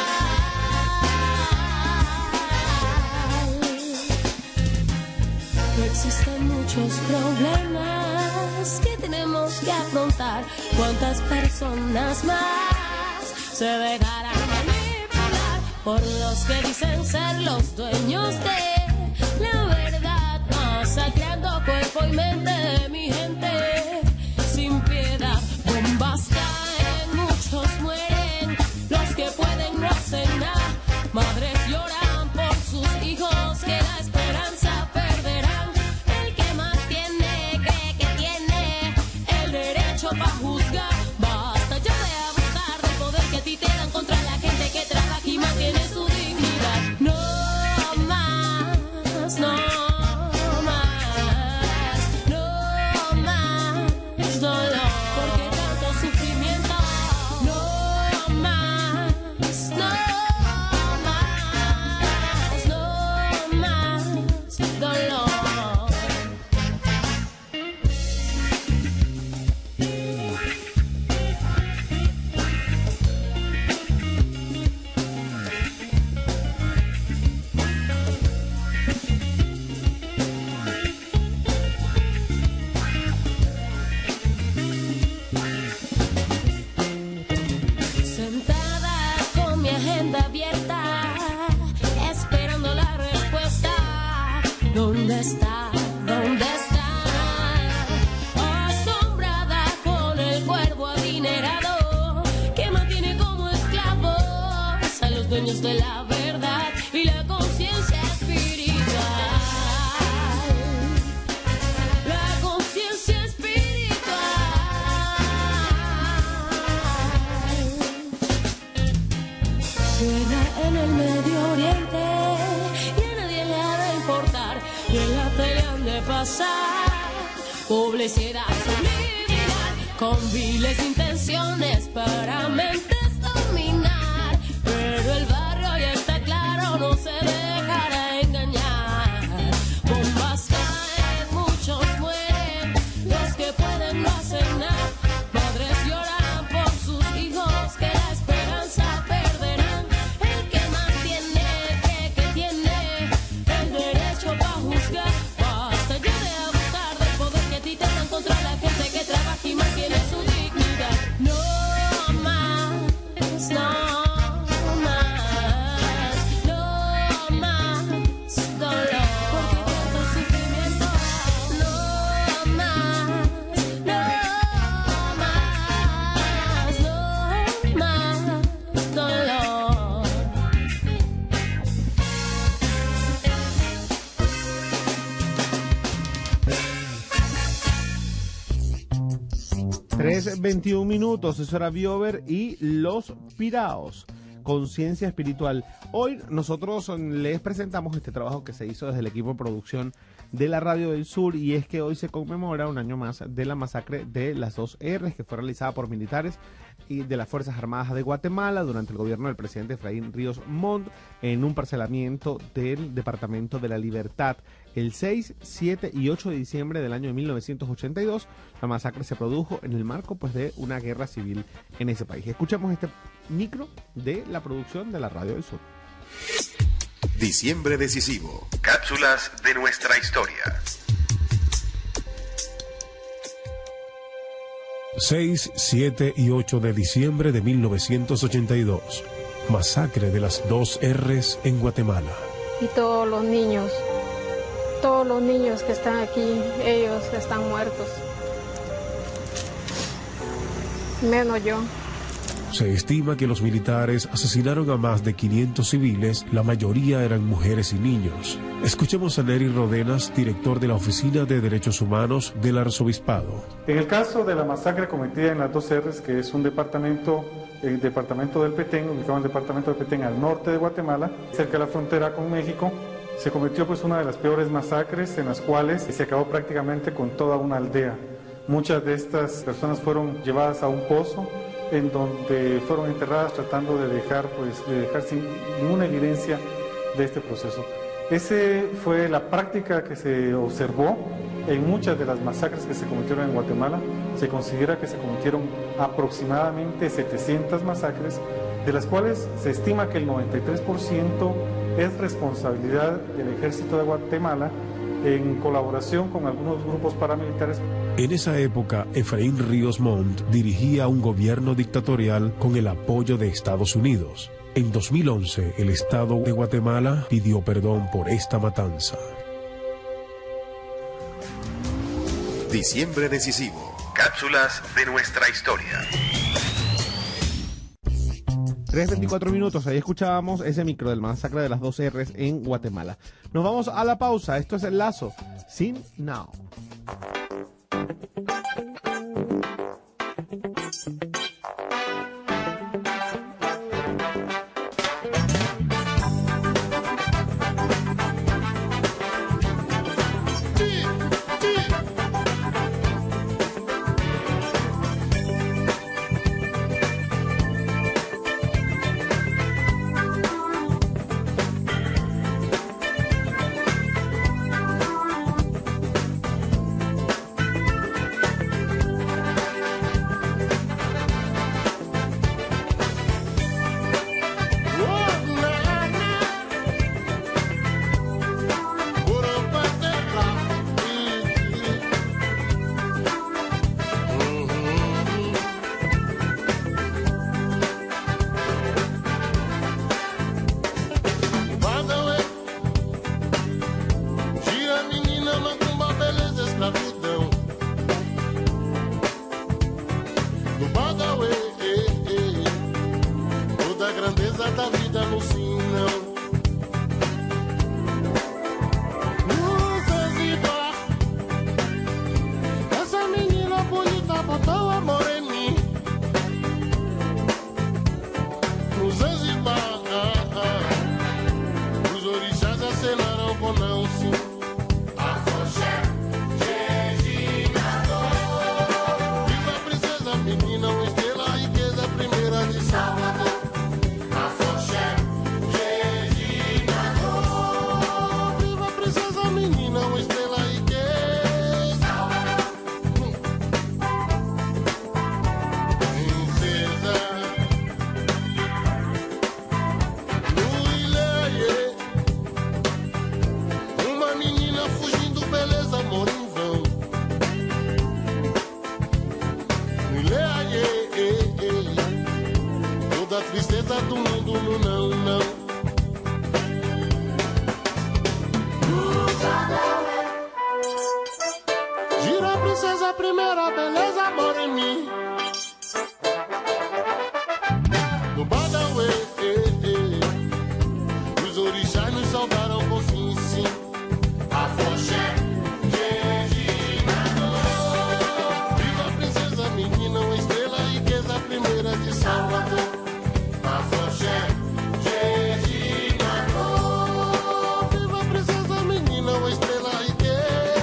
No existen muchos problemas que tenemos que afrontar. ¿Cuántas personas más se dejarán manipular por los que dicen ser los dueños de la verdad? Masacrando cuerpo y mente de mi gente sin piedad. Bombas caen, muchos mueren, los que pueden no hacen nada. Madres lloran por sus hijos que la esperanza perderán. El que más tiene cree que tiene el derecho para juzgar. Basta ya de abusar del poder que a ti te dan contra la gente que trabaja y mantiene su dignidad. No más, no más, no más dolor. Porque tanto sufrimiento. No más, no más, no más dolor. Sentada con mi agenda abierta, esperando la respuesta. ¿Dónde está? ¿Dónde está? Asombrada con el cuerpo adinerado que mantiene como esclavos a los dueños de la verdad y la conciencia espiritual. La conciencia espiritual. Guerra en el Medio Oriente y a nadie le ha de importar. pasar. Publicidad subliminal con viles intenciones para mentes dominar. Pero el barrio ya está claro, no se dejará engañar. Bombas caen, muchos mueren, los que pueden no hacen nada. Madres lloran por sus hijos que la esperanza perderán. El que más tiene, que, que tiene el derecho para juzgar. Basta ya de abusar del poder que a ti te dan contra la gente que trabaja y mantiene su dignidad. No más, no más, no más dolor. Porque tanto sufrimiento, no más, no más, no más dolor. tres veintiún minutos, eso era Biover y Los Piraos, Conciencia Espiritual. Hoy nosotros les presentamos este trabajo que se hizo desde el equipo de producción de la Radio del Sur, y es que hoy se conmemora un año más de la masacre de las dos erres que fue realizada por militares y de las Fuerzas Armadas de Guatemala durante el gobierno del presidente Efraín Ríos Montt en un parcelamiento del Departamento de la Libertad. El seis, siete y ocho de diciembre del año de mil novecientos ochenta y dos, la masacre se produjo en el marco pues de una guerra civil en ese país. Escuchemos este micro de la producción de la Radio del Sur. Diciembre decisivo. Cápsulas de nuestra historia. seis, siete y ocho de diciembre de mil novecientos ochenta y dos. Masacre de las dos erres en Guatemala. Y todos los niños, todos los niños que están aquí, ellos están muertos. Menos yo. Se estima que los militares asesinaron a más de quinientos civiles, la mayoría eran mujeres y niños. Escuchemos a Nery Rodenas, director de la Oficina de Derechos Humanos del Arzobispado. En el caso de la masacre cometida en las dos erres, que es un departamento, el departamento del Petén, ubicado en el departamento del Petén al norte de Guatemala, cerca de la frontera con México, se cometió pues una de las peores masacres en las cuales se acabó prácticamente con toda una aldea. Muchas de estas personas fueron llevadas a un pozo en donde fueron enterradas tratando de dejar, pues, de dejar sin ninguna evidencia de este proceso. Esa fue la práctica que se observó en muchas de las masacres que se cometieron en Guatemala. Se considera que se cometieron aproximadamente setecientas masacres, de las cuales se estima que el noventa y tres por ciento es responsabilidad del Ejército de Guatemala en colaboración con algunos grupos paramilitares. En esa época, Efraín Ríos Montt dirigía un gobierno dictatorial con el apoyo de Estados Unidos. En dos mil once, el Estado de Guatemala pidió perdón por esta matanza. Diciembre decisivo. Cápsulas de nuestra historia. tres veinticuatro minutos, ahí escuchábamos ese micro del masacre de las dos erres en Guatemala. Nos vamos a la pausa, esto es El Lazo, Sin Now. a primeira beleza mora em mim. No Badauê, eh, eh, os orixás nos salvaram por sim, sim. Afoxé, Regina, viva a princesa menina, uma estrela, riqueza primeira de Salvador. Afoxé, Regina, viva a princesa menina, uma estrela, riqueza.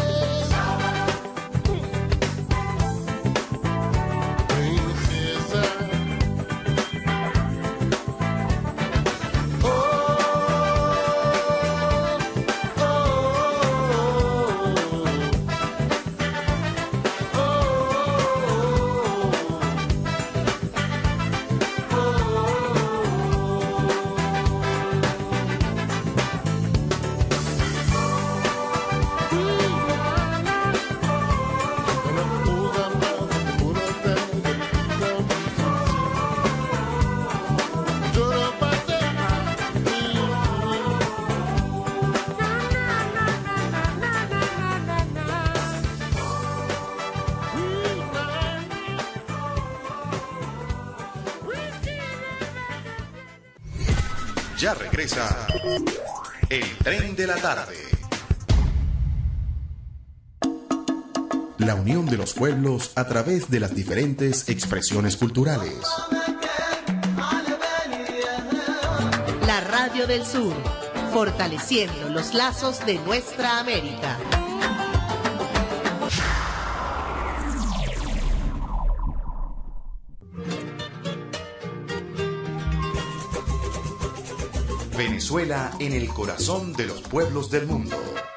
Ya regresa el Tren de la Tarde. La unión de los pueblos a través de las diferentes expresiones culturales. La Radio del Sur, fortaleciendo los lazos de nuestra América. Venezuela en el corazón de los pueblos del mundo.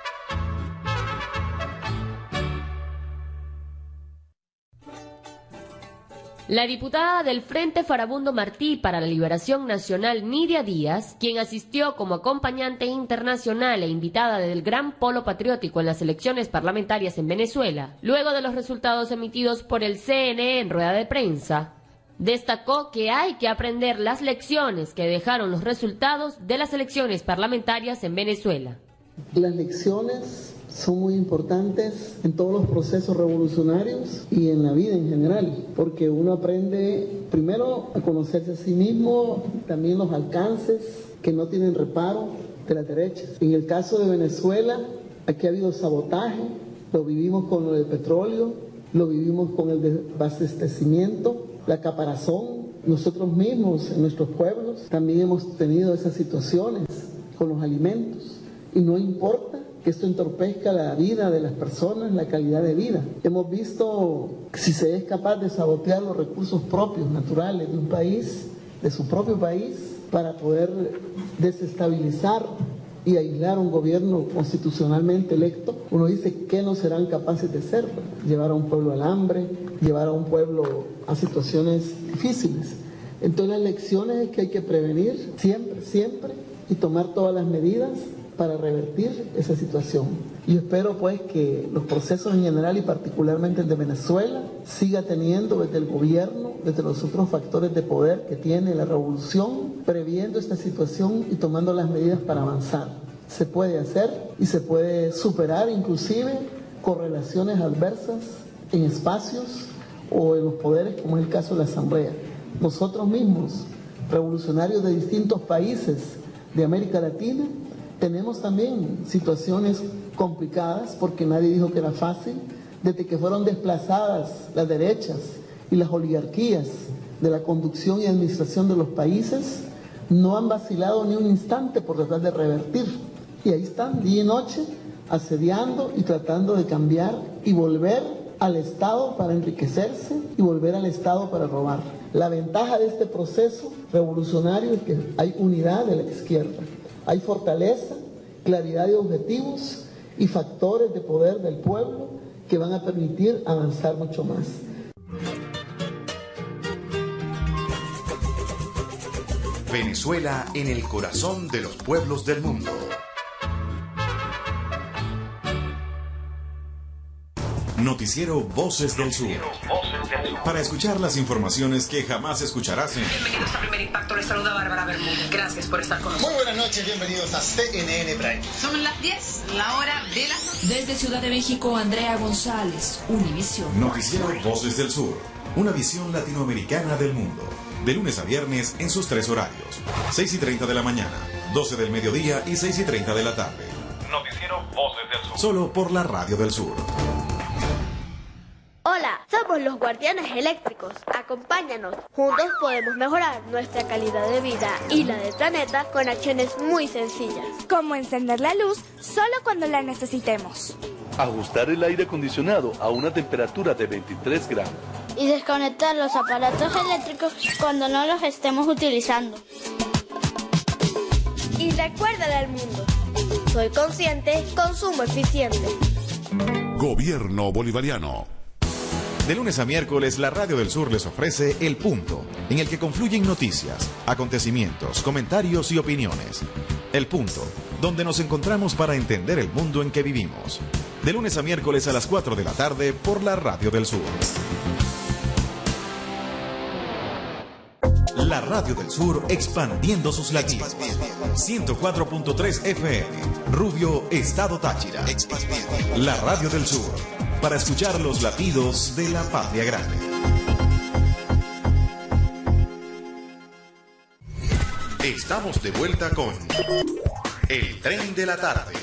La diputada del Frente Farabundo Martí para la Liberación Nacional, Nidia Díaz, quien asistió como acompañante internacional e invitada del Gran Polo Patriótico en las elecciones parlamentarias en Venezuela, luego de los resultados emitidos por el C N E en rueda de prensa, destacó que hay que aprender las lecciones que dejaron los resultados de las elecciones parlamentarias en Venezuela. Las lecciones son muy importantes en todos los procesos revolucionarios y en la vida en general, porque uno aprende primero a conocerse a sí mismo, también los alcances que no tienen reparo de las derechas. En el caso de Venezuela, aquí ha habido sabotaje, lo vivimos con lo del petróleo, lo vivimos con el desabastecimiento, la caparazón. Nosotros mismos, en nuestros pueblos, también hemos tenido esas situaciones con los alimentos. Y no importa que esto entorpezca la vida de las personas, la calidad de vida. Hemos visto que si se es capaz de sabotear los recursos propios, naturales de un país, de su propio país, para poder desestabilizar y aislar un gobierno constitucionalmente electo, uno dice ¿qué no serán capaces de hacer? Llevar a un pueblo al hambre, llevar a un pueblo a situaciones difíciles. Entonces las lecciones es que hay que prevenir siempre, siempre y tomar todas las medidas para revertir esa situación. Y espero pues que los procesos en general y particularmente el de Venezuela siga teniendo desde el gobierno, desde los otros factores de poder que tiene la revolución, previendo esta situación y tomando las medidas para avanzar. Se puede hacer y se puede superar inclusive correlaciones adversas en espacios o en los poderes, como es el caso de la Asamblea. Nosotros mismos, revolucionarios de distintos países de América Latina, tenemos también situaciones complicadas, porque nadie dijo que era fácil, desde que fueron desplazadas las derechas y las oligarquías de la conducción y administración de los países, no han vacilado ni un instante por tratar de revertir. Y ahí están, día y noche, asediando y tratando de cambiar y volver al Estado para enriquecerse y volver al Estado para robar. La ventaja de este proceso revolucionario es que hay unidad de la izquierda. Hay fortaleza, claridad de objetivos y factores de poder del pueblo que van a permitir avanzar mucho más. Venezuela en el corazón de los pueblos del mundo. Noticiero Voces del Sur. Para escuchar las informaciones que jamás escucharás en... Bienvenidos a Primer Impacto, les saluda Bárbara Bermúdez. Gracias por estar con nosotros. Muy buenas noches, bienvenidos a C N N Prime. Son las diez, la hora de la... Desde Ciudad de México, Andrea González, Univisión. Noticiero Voces del Sur, una visión latinoamericana del mundo. De lunes a viernes en sus tres horarios. seis y treinta de la mañana, doce del mediodía y seis y treinta de la tarde. Noticiero Voces del Sur. Solo por la Radio del Sur. Hola, somos los Guardianes Eléctricos. Acompáñanos. Juntos podemos mejorar nuestra calidad de vida y la del planeta con acciones muy sencillas. Como encender la luz solo cuando la necesitemos. Ajustar el aire acondicionado a una temperatura de veintitrés grados. Y desconectar los aparatos eléctricos cuando no los estemos utilizando. Y recuérdale al mundo. Soy consciente, consumo eficiente. Gobierno Bolivariano. De lunes a miércoles, la Radio del Sur les ofrece El Punto, en el que confluyen noticias, acontecimientos, comentarios y opiniones. El Punto, donde nos encontramos para entender el mundo en que vivimos. De lunes a miércoles a las cuatro de la tarde por la Radio del Sur. La Radio del Sur expandiendo sus latidos. ciento cuatro punto tres F M, Rubio, Estado Táchira. La Radio del Sur, para escuchar los latidos de la patria grande. Estamos de vuelta con El Tren de la Tarde.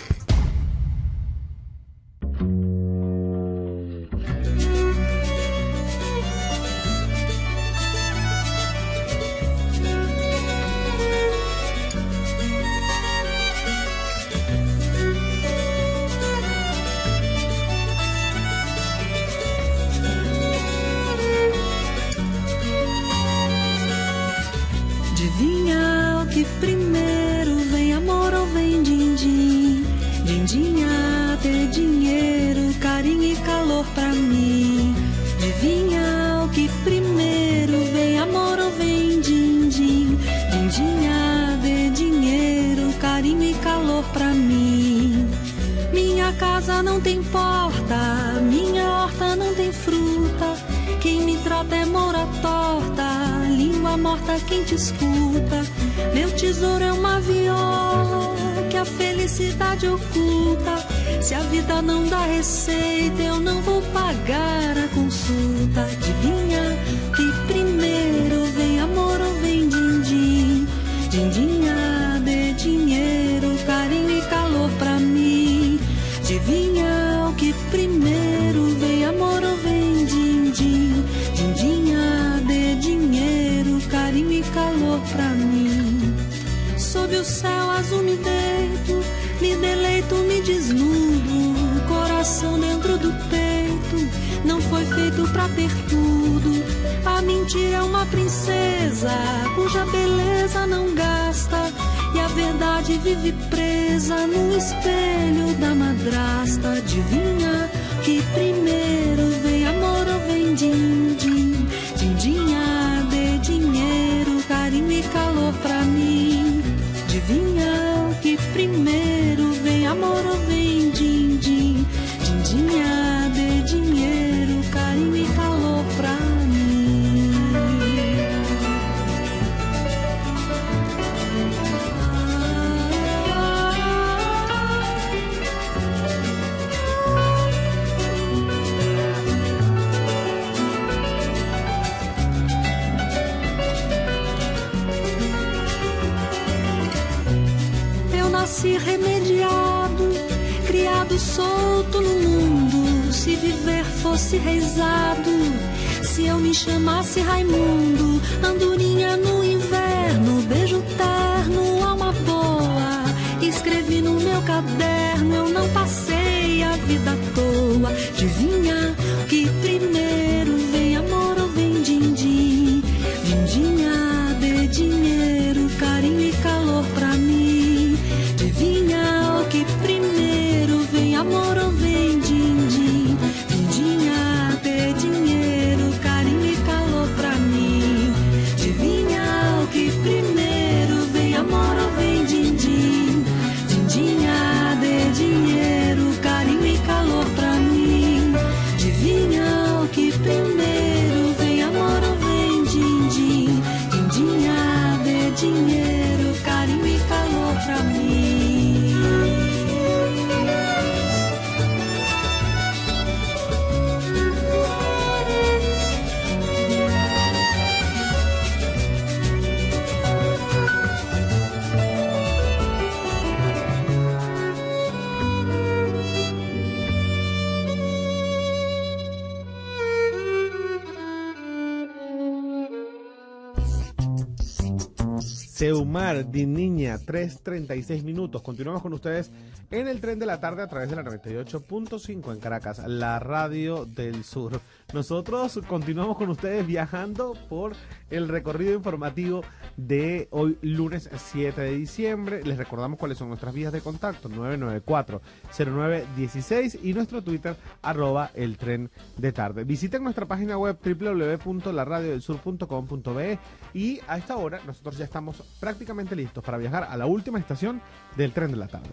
Adivinha o que primeiro vem, amor ou vem din-din? Dindinha, ter dinheiro, carinho e calor pra mim. Adivinha o que primeiro vem, amor ou vem din-din? Dindinha, ter dinheiro, carinho e calor pra mim. Minha casa não tem porta, minha horta não tem fruta. Quem me trata é moura torta, língua morta quem te escuta. Meu tesouro é uma viola que a felicidade oculta. Se a vida não dá receita, eu não vou pagar a consulta. Adivinha que primeiro vem, amor ou vem din-din? Dindinha, dê dinheiro, carinho e calor pra mim. Adivinha o que primeiro vem, amor ou vem din-din? Dindinha, dê dinheiro, carinho e calor pra mim. Sob o céu azul me deito, me deleito, me desnudo. Coração dentro do peito, não foi feito pra ter tudo. A mentira é uma princesa, cuja beleza não gasta. E a verdade vive presa no espelho da madrasta. Adivinha que primeiro vem, amor ou vem din-din? Dindinha, dê dinheiro, carinho e calor pra mim. Adivinha o que primeiro vem, amor ou vem din-din? Dindinha, dê dinheiro, carinho e calor pra mim. Nasci remediado, criado solto no mundo. Se viver fosse rezado, se eu me chamasse Raimundo. Andorinha no inverno, beijo terno, alma boa. Escrevi no meu caderno, eu não passei a vida à toa. Adivinha que primeiro vem, amor ou vem din-din? Dindinha, dê dinheiro, carinho e calor pra mim. Adivinha o que primeiro vem, amor ou vem din-din? Dindinha, dê dinheiro, carinho e calor pra mim. Adivinha o que primeiro vem, amor ou vem din-din? Dindinha, dê dinheiro, carinho e calor Seumar, Di Niña, tres treinta y seis minutos. Continuamos con ustedes en el tren de la tarde a través de la noventa y ocho punto cinco en Caracas, la radio del sur. Nosotros continuamos con ustedes viajando por el recorrido informativo de hoy, lunes siete de diciembre. Les recordamos cuáles son nuestras vías de contacto: nueve nueve cuatro, cero nueve uno seis y nuestro Twitter, arroba el tren de tarde. Visiten nuestra página web doble u doble u doble u punto la radio del sur punto com punto be y a esta hora nosotros ya estamos prácticamente listos para viajar a la última estación del tren de la tarde.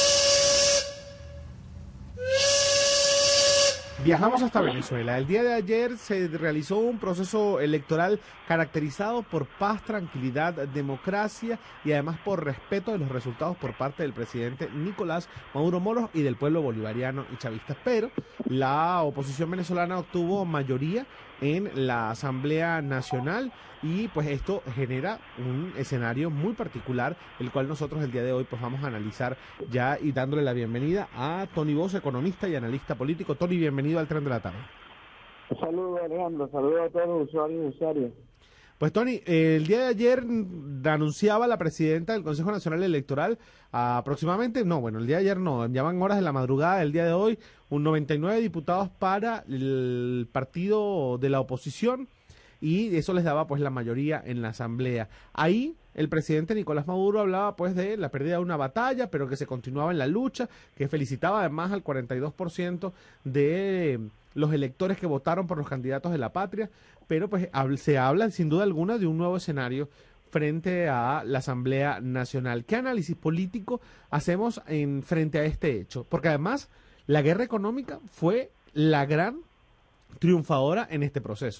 Viajamos hasta Venezuela. El día de ayer se realizó un proceso electoral caracterizado por paz, tranquilidad, democracia y además por respeto de los resultados por parte del presidente Nicolás Maduro Moros y del pueblo bolivariano y chavista. Pero la oposición venezolana obtuvo mayoría en la Asamblea Nacional y pues esto genera un escenario muy particular, el cual nosotros el día de hoy pues vamos a analizar ya y dándole la bienvenida a Tony Voz, economista y analista político. Tony, bienvenido al Tren de la Tarde. Un saludo, Alejandro, saludo a todos los usuarios y usuarias. Pues Tony, eh, el día de ayer anunciaba la presidenta del Consejo Nacional Electoral aproximadamente, no, bueno, el día de ayer no, ya van horas de la madrugada del día de hoy, un noventa y nueve diputados para el partido de la oposición y eso les daba pues la mayoría en la asamblea. Ahí el presidente Nicolás Maduro hablaba pues de la pérdida de una batalla, pero que se continuaba en la lucha, que felicitaba además al cuarenta y dos por ciento de los electores que votaron por los candidatos de la patria, pero pues se habla sin duda alguna de un nuevo escenario frente a la Asamblea Nacional. ¿Qué análisis político hacemos en frente a este hecho? Porque además la guerra económica fue la gran triunfadora en este proceso.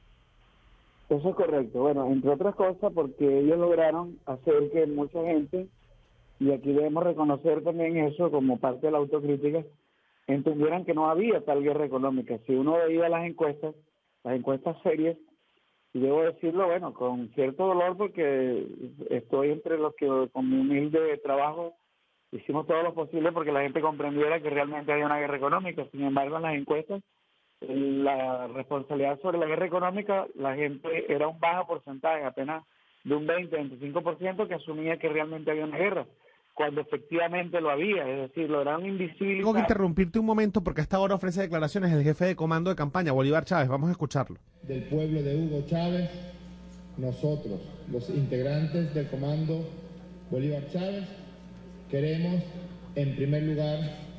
Eso es correcto. Bueno, entre otras cosas porque ellos lograron hacer que mucha gente, y aquí debemos reconocer también eso como parte de la autocrítica, entendieran que no había tal guerra económica. Si uno veía las encuestas, las encuestas serias, y debo decirlo, bueno, con cierto dolor porque estoy entre los que con mi humilde trabajo hicimos todo lo posible porque la gente comprendiera que realmente había una guerra económica. Sin embargo, en las encuestas, la responsabilidad sobre la guerra económica, la gente era un bajo porcentaje, apenas de un veinte, veinticinco por ciento que asumía que realmente había una guerra, cuando efectivamente lo había, es decir, lograron invisibilizar. Tengo que interrumpirte un momento porque hasta ahora ofrece declaraciones el jefe de comando de campaña, Bolívar Chávez. Vamos a escucharlo. Del pueblo de Hugo Chávez, nosotros, los integrantes del comando Bolívar Chávez, queremos, en primer lugar,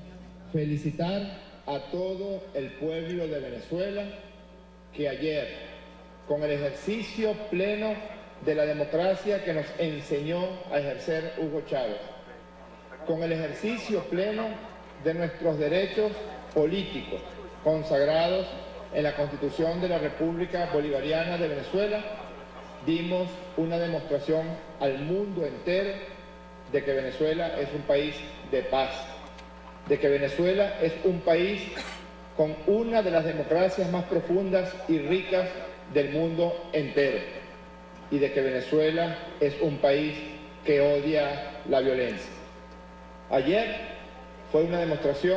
felicitar a todo el pueblo de Venezuela que ayer, con el ejercicio pleno de la democracia que nos enseñó a ejercer Hugo Chávez, con el ejercicio pleno de nuestros derechos políticos consagrados en la Constitución de la República Bolivariana de Venezuela, dimos una demostración al mundo entero de que Venezuela es un país de paz, de que Venezuela es un país con una de las democracias más profundas y ricas del mundo entero, y de que Venezuela es un país que odia la violencia. Ayer fue una demostración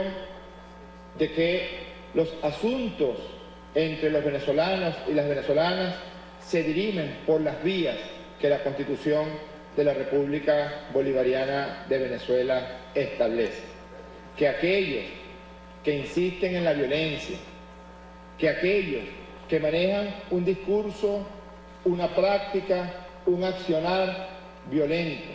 de que los asuntos entre los venezolanos y las venezolanas se dirimen por las vías que la Constitución de la República Bolivariana de Venezuela establece. Que aquellos que insisten en la violencia, que aquellos que manejan un discurso, una práctica, un accionar violento,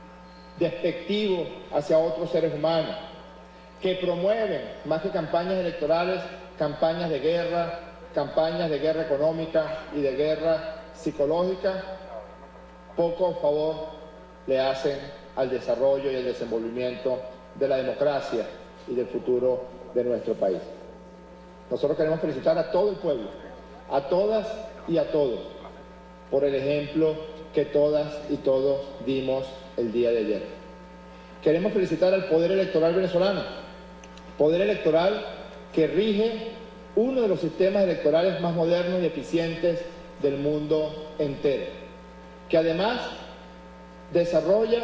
despectivo hacia otros seres humanos, que promueven, más que campañas electorales, campañas de guerra, campañas de guerra económica y de guerra psicológica, poco favor le hacen al desarrollo y al desenvolvimiento de la democracia y del futuro de nuestro país. Nosotros queremos felicitar a todo el pueblo, a todas y a todos, por el ejemplo que todas y todos dimos el día de ayer. Queremos felicitar al Poder Electoral venezolano, Poder Electoral que rige uno de los sistemas electorales más modernos y eficientes del mundo entero, que además desarrolla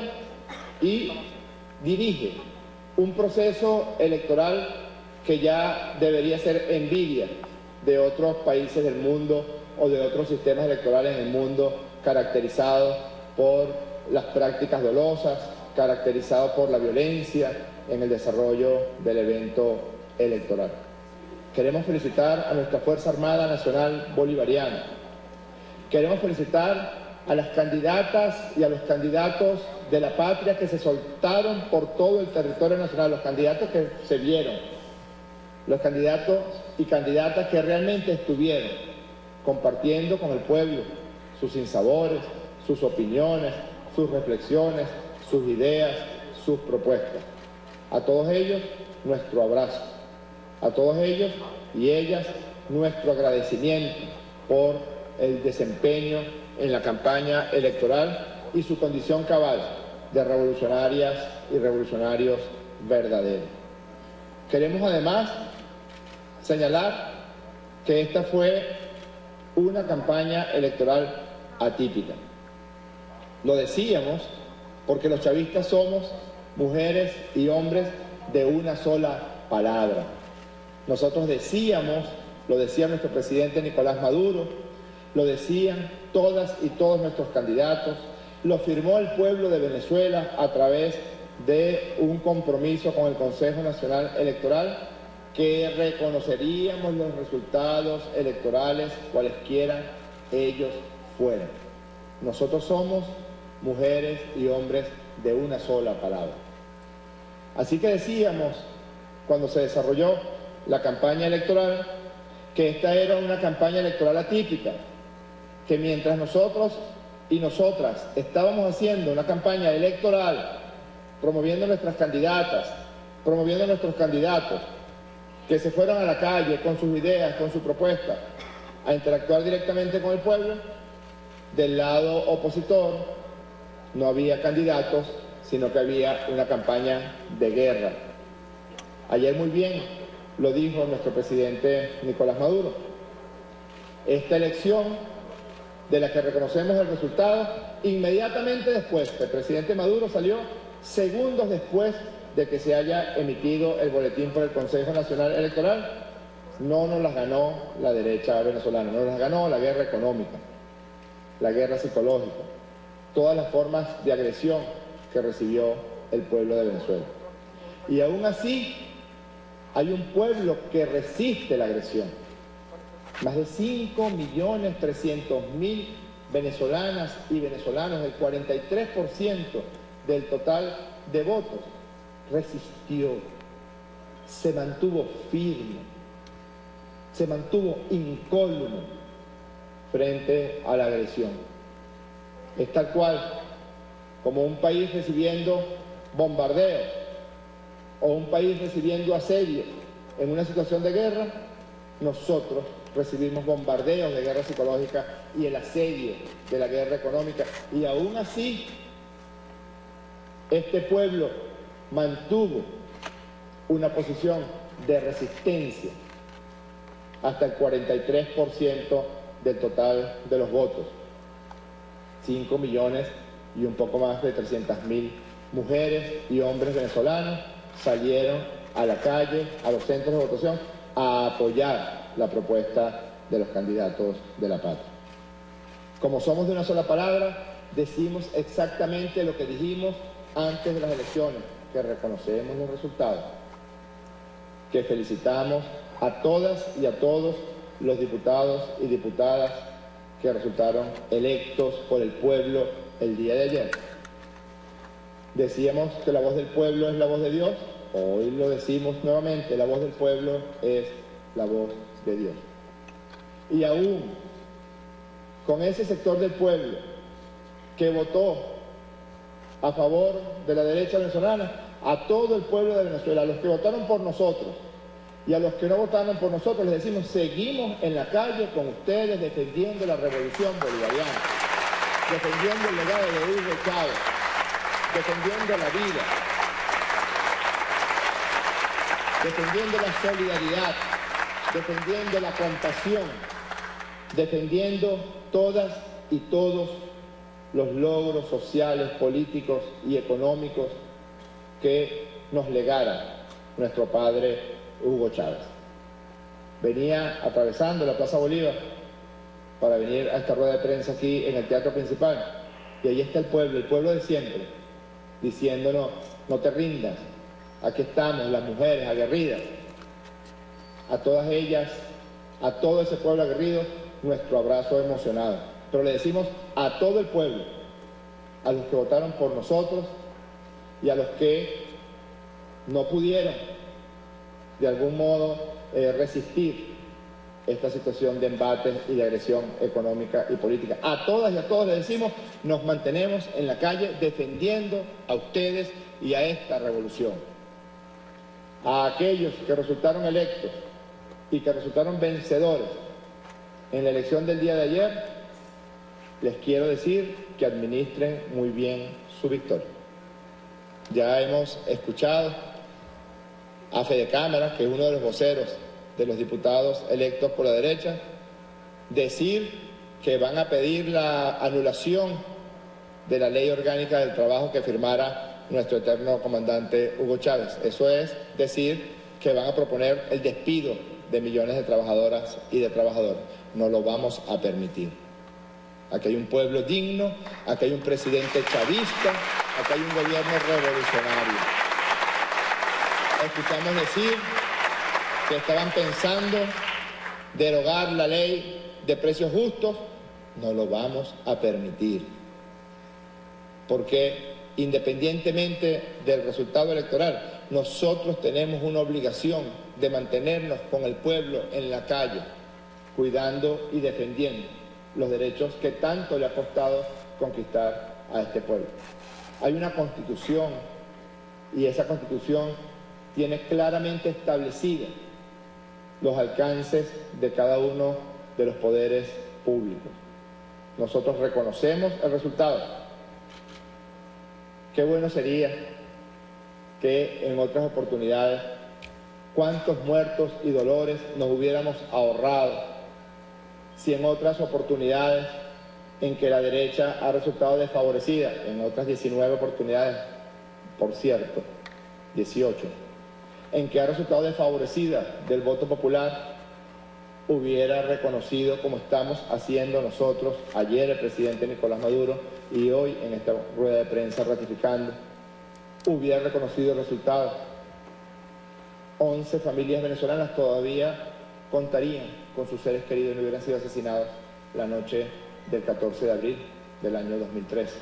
y dirige un proceso electoral que ya debería ser envidia de otros países del mundo o de otros sistemas electorales en el mundo caracterizados por las prácticas dolosas, caracterizado por la violencia en el desarrollo del evento electoral. Queremos felicitar a nuestra Fuerza Armada Nacional Bolivariana. Queremos felicitar a las candidatas y a los candidatos de la patria que se soltaron por todo el territorio nacional, los candidatos que se vieron, los candidatos y candidatas que realmente estuvieron compartiendo con el pueblo sus sinsabores, sus opiniones, sus reflexiones, sus ideas, sus propuestas. A todos ellos, nuestro abrazo. A todos ellos y ellas, nuestro agradecimiento por el desempeño en la campaña electoral y su condición cabal de revolucionarias y revolucionarios verdaderos. Queremos además señalar que esta fue una campaña electoral atípica. Lo decíamos porque los chavistas somos mujeres y hombres de una sola palabra. Nosotros decíamos, lo decía nuestro presidente Nicolás Maduro, lo decían todas y todos nuestros candidatos, lo firmó el pueblo de Venezuela a través de un compromiso con el Consejo Nacional Electoral, que reconoceríamos los resultados electorales cualesquiera ellos fueran. Nosotros somos mujeres y hombres de una sola palabra. Así que decíamos, cuando se desarrolló la campaña electoral, que esta era una campaña electoral atípica, que mientras nosotros y nosotras estábamos haciendo una campaña electoral, promoviendo nuestras candidatas, promoviendo nuestros candidatos, que se fueron a la calle con sus ideas, con sus propuestas, a interactuar directamente con el pueblo, del lado opositor no había candidatos, sino que había una campaña de guerra. Ayer muy bien lo dijo nuestro presidente Nicolás Maduro. Esta elección, de la que reconocemos el resultado, inmediatamente después, el presidente Maduro salió segundos después de que se haya emitido el boletín por el Consejo Nacional Electoral, no nos las ganó la derecha venezolana, nos las ganó la guerra económica, la guerra psicológica, todas las formas de agresión que recibió el pueblo de Venezuela. Y aún así, hay un pueblo que resiste la agresión. Más de cinco millones trescientos mil venezolanas y venezolanos, el cuarenta y tres por ciento del total de votos, resistió, se mantuvo firme, se mantuvo incólume frente a la agresión. Es tal cual como un país recibiendo bombardeos o un país recibiendo asedio en una situación de guerra, nosotros recibimos bombardeos de guerra psicológica y el asedio de la guerra económica, y aún así este pueblo mantuvo una posición de resistencia hasta el cuarenta y tres por ciento del total de los votos. cinco millones y un poco más de trescientas mil mujeres y hombres venezolanos salieron a la calle, a los centros de votación, a apoyar la propuesta de los candidatos de la patria. Como somos de una sola palabra, decimos exactamente lo que dijimos antes de las elecciones, que reconocemos los resultados, que felicitamos a todas y a todos los diputados y diputadas que resultaron electos por el pueblo el día de ayer. Decíamos que la voz del pueblo es la voz de Dios, hoy lo decimos nuevamente, la voz del pueblo es la voz de Dios. Y aún con ese sector del pueblo que votó a favor de la derecha venezolana, a todo el pueblo de Venezuela, a los que votaron por nosotros y a los que no votaron por nosotros, les decimos, seguimos en la calle con ustedes defendiendo la revolución bolivariana, defendiendo el legado de Hugo Chávez, defendiendo la vida, defendiendo la solidaridad, defendiendo la compasión, defendiendo todas y todos los logros sociales, políticos y económicos que nos legara nuestro padre Hugo Chávez. Venía atravesando la Plaza Bolívar para venir a esta rueda de prensa aquí en el Teatro Principal Y ahí está el pueblo, el pueblo de siempre, diciéndonos, no te rindas, aquí estamos, las mujeres aguerridas. A todas ellas, a todo ese pueblo aguerrido, nuestro abrazo emocionado. Pero le decimos a todo el pueblo, a los que votaron por nosotros y a los que no pudieron de algún modo eh, resistir esta situación de embates y de agresión económica y política. A todas y a todos les decimos, nos mantenemos en la calle defendiendo a ustedes y a esta revolución. A aquellos que resultaron electos y que resultaron vencedores en la elección del día de ayer, les quiero decir que administren muy bien su victoria. Ya hemos escuchado a Fede Cámara, que es uno de los voceros de los diputados electos por la derecha, decir que van a pedir la anulación de la ley orgánica del trabajo que firmara nuestro eterno comandante Hugo Chávez. Eso es decir que van a proponer el despido de millones de trabajadoras y de trabajadores. No lo vamos a permitir. Aquí hay un pueblo digno, aquí hay un presidente chavista, aquí hay un gobierno revolucionario. Escuchamos decir que estaban pensando derogar la ley de precios justos. No lo vamos a permitir. Porque independientemente del resultado electoral, nosotros tenemos una obligación de mantenernos con el pueblo en la calle, cuidando y defendiendo los derechos que tanto le ha costado conquistar a este pueblo. Hay una Constitución y esa Constitución tiene claramente establecidos los alcances de cada uno de los poderes públicos. Nosotros reconocemos el resultado. Qué bueno sería que en otras oportunidades cuántos muertos y dolores nos hubiéramos ahorrado si en otras oportunidades en que la derecha ha resultado desfavorecida, en otras diecinueve oportunidades, por cierto, dieciocho, en que ha resultado desfavorecida del voto popular, hubiera reconocido, como estamos haciendo nosotros, ayer el presidente Nicolás Maduro y hoy en esta rueda de prensa ratificando, hubiera reconocido el resultado. once familias venezolanas todavía contarían con sus seres queridos y no hubieran sido asesinados la noche del catorce de abril del año dos mil trece.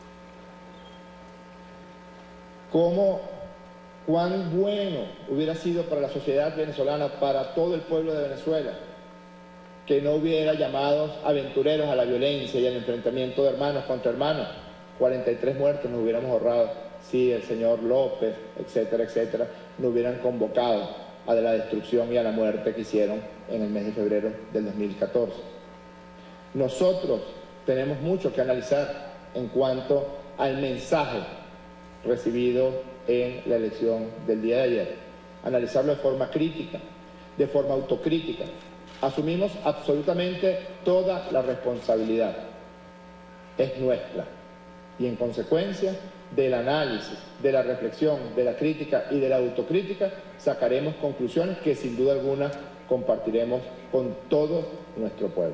¿Cómo, cuán bueno hubiera sido para la sociedad venezolana, para todo el pueblo de Venezuela, que no hubiera llamados aventureros a la violencia y al enfrentamiento de hermanos contra hermanos? cuarenta y tres muertos nos hubiéramos ahorrado si el señor López, etcétera, etcétera, no hubieran convocado a la destrucción y a la muerte que hicieron en el mes de febrero del dos mil catorce. Nosotros tenemos mucho que analizar en cuanto al mensaje recibido en la elección del día de ayer. Analizarlo de forma crítica, de forma autocrítica. Asumimos absolutamente toda la responsabilidad. Es nuestra. Y en consecuencia del análisis, de la reflexión, de la crítica y de la autocrítica, sacaremos conclusiones que sin duda alguna compartiremos con todo nuestro pueblo.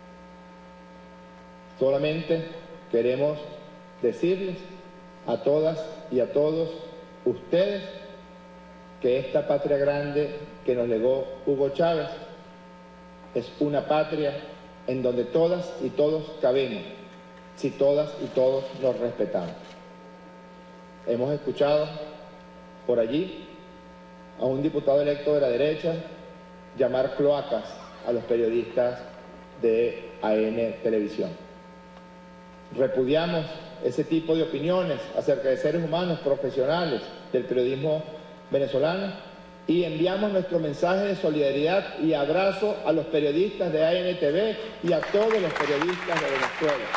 Solamente queremos decirles a todas y a todos ustedes que esta patria grande que nos legó Hugo Chávez es una patria en donde todas y todos cabemos, si todas y todos nos respetamos. Hemos escuchado por allí a un diputado electo de la derecha llamar cloacas a los periodistas de A N Televisión. Repudiamos ese tipo de opiniones acerca de seres humanos profesionales del periodismo venezolano y enviamos nuestro mensaje de solidaridad y abrazo a los periodistas de A N T V y a todos los periodistas de Venezuela,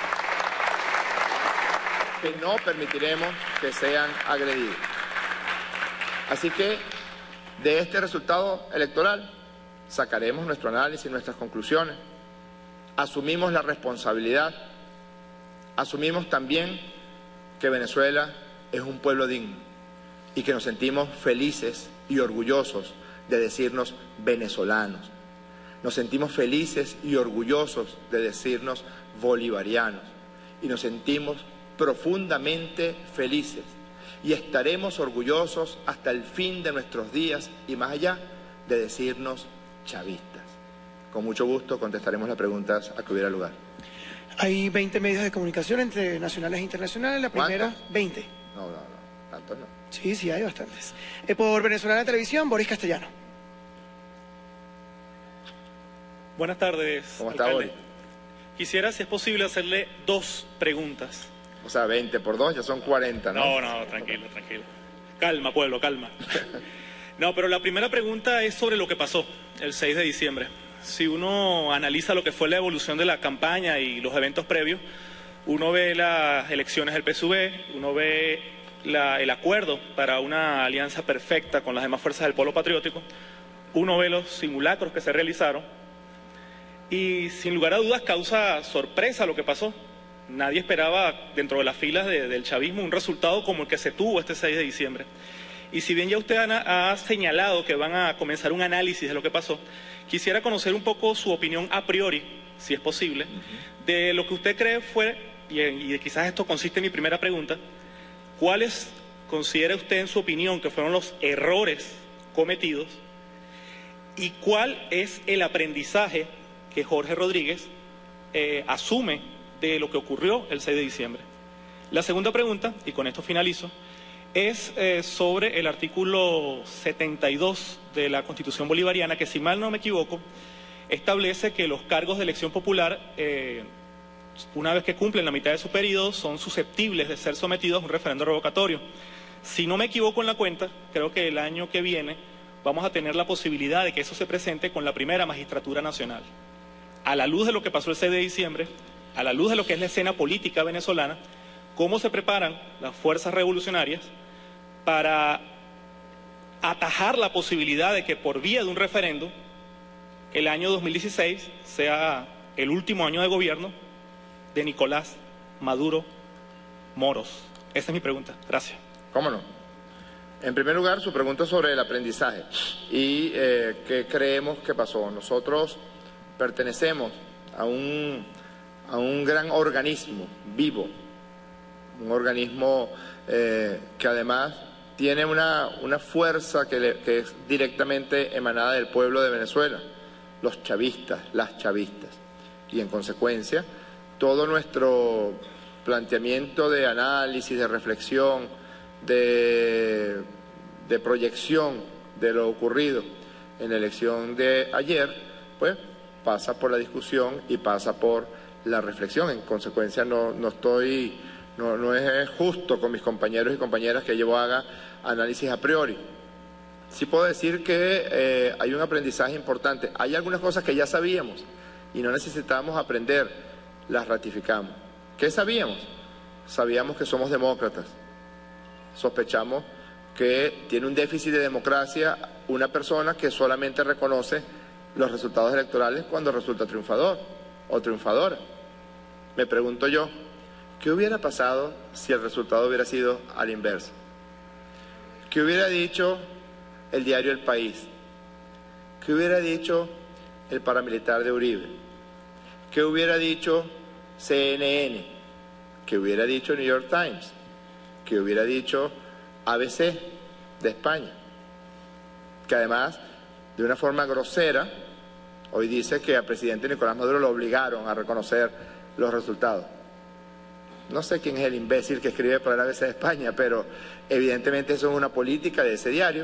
que no permitiremos que sean agredidos. Así que de este resultado electoral sacaremos nuestro análisis y nuestras conclusiones. Asumimos la responsabilidad, asumimos también que Venezuela es un pueblo digno y que nos sentimos felices y orgullosos de decirnos venezolanos. Nos sentimos felices y orgullosos de decirnos bolivarianos. y nos sentimos profundamente felices y estaremos orgullosos hasta el fin de nuestros días y más allá de decirnos chavistas. Con mucho gusto contestaremos las preguntas a que hubiera lugar. Hay veinte medios de comunicación entre nacionales e internacionales. La primera, ¿cuántos? veinte. No, no, no, tantos no. Sí, sí, hay bastantes. Eh, por Venezolana Televisión, Boris Castellano. Buenas tardes, ¿Cómo está, alcalde? Boris? Quisiera, si es posible, hacerle dos preguntas. O sea, veinte por dos ya son cuarenta, ¿no? No, no, tranquilo, tranquilo. Calma, pueblo, calma. No, pero la primera pregunta es sobre lo que pasó el seis de diciembre. Si uno analiza lo que fue la evolución de la campaña y los eventos previos, uno ve las elecciones del P S U V, uno ve la, el acuerdo para una alianza perfecta con las demás fuerzas del Polo Patriótico, uno ve los simulacros que se realizaron y sin lugar a dudas causa sorpresa lo que pasó. Nadie esperaba dentro de las filas de, del chavismo un resultado como el que se tuvo este seis de diciembre. Y si bien ya usted ha, ha señalado que van a comenzar un análisis de lo que pasó, quisiera conocer un poco su opinión a priori, si es posible, uh-huh. de lo que usted cree fue, y, y quizás esto consiste en mi primera pregunta, ¿cuáles considera usted en su opinión que fueron los errores cometidos y cuál es el aprendizaje que Jorge Rodríguez eh, asume de lo que ocurrió el seis de diciembre? La segunda pregunta, y con esto finalizo, es eh, sobre el artículo setenta y dos de la Constitución Bolivariana, que si mal no me equivoco, establece que los cargos de elección popular, eh, una vez que cumplen la mitad de su periodo, son susceptibles de ser sometidos a un referendo revocatorio. Si no me equivoco en la cuenta, creo que el año que viene vamos a tener la posibilidad de que eso se presente con la primera magistratura nacional. A la luz de lo que pasó el seis de diciembre, a la luz de lo que es la escena política venezolana, ¿cómo se preparan las fuerzas revolucionarias para atajar la posibilidad de que por vía de un referendo el año dos mil dieciséis sea el último año de gobierno de Nicolás Maduro Moros? Esa es mi pregunta. Gracias. ¿Cómo no? En primer lugar, su pregunta sobre el aprendizaje y eh, qué creemos que pasó. Nosotros pertenecemos a un, a un gran organismo vivo, un organismo eh, que además tiene una, una fuerza que, le, que es directamente emanada del pueblo de Venezuela, los chavistas, las chavistas. Y en consecuencia, todo nuestro planteamiento de análisis, de reflexión, de, de proyección de lo ocurrido en la elección de ayer, pues pasa por la discusión y pasa por la reflexión. En consecuencia, no, no estoy... No, no es justo con mis compañeros y compañeras que yo haga análisis a priori. Sí puedo decir que eh, hay un aprendizaje importante. Hay algunas cosas que ya sabíamos y no necesitábamos aprender, las ratificamos. ¿Qué sabíamos? Sabíamos que somos demócratas. Sospechamos que tiene un déficit de democracia una persona que solamente reconoce los resultados electorales cuando resulta triunfador o triunfadora. Me pregunto yo, ¿qué hubiera pasado si el resultado hubiera sido al inverso? ¿Qué hubiera dicho el diario El País? ¿Qué hubiera dicho el paramilitar de Uribe? ¿Qué hubiera dicho C N N? ¿Qué hubiera dicho New York Times? ¿Qué hubiera dicho A B C de España? Que además, de una forma grosera, hoy dice que al presidente Nicolás Maduro lo obligaron a reconocer los resultados. No sé quién es el imbécil que escribe para la A B C de España, pero evidentemente eso es una política de ese diario.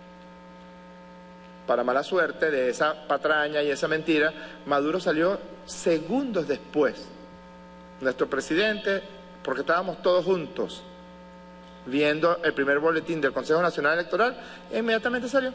Para mala suerte de esa patraña y esa mentira, Maduro salió segundos después. Nuestro presidente, porque estábamos todos juntos viendo el primer boletín del Consejo Nacional Electoral, inmediatamente salió.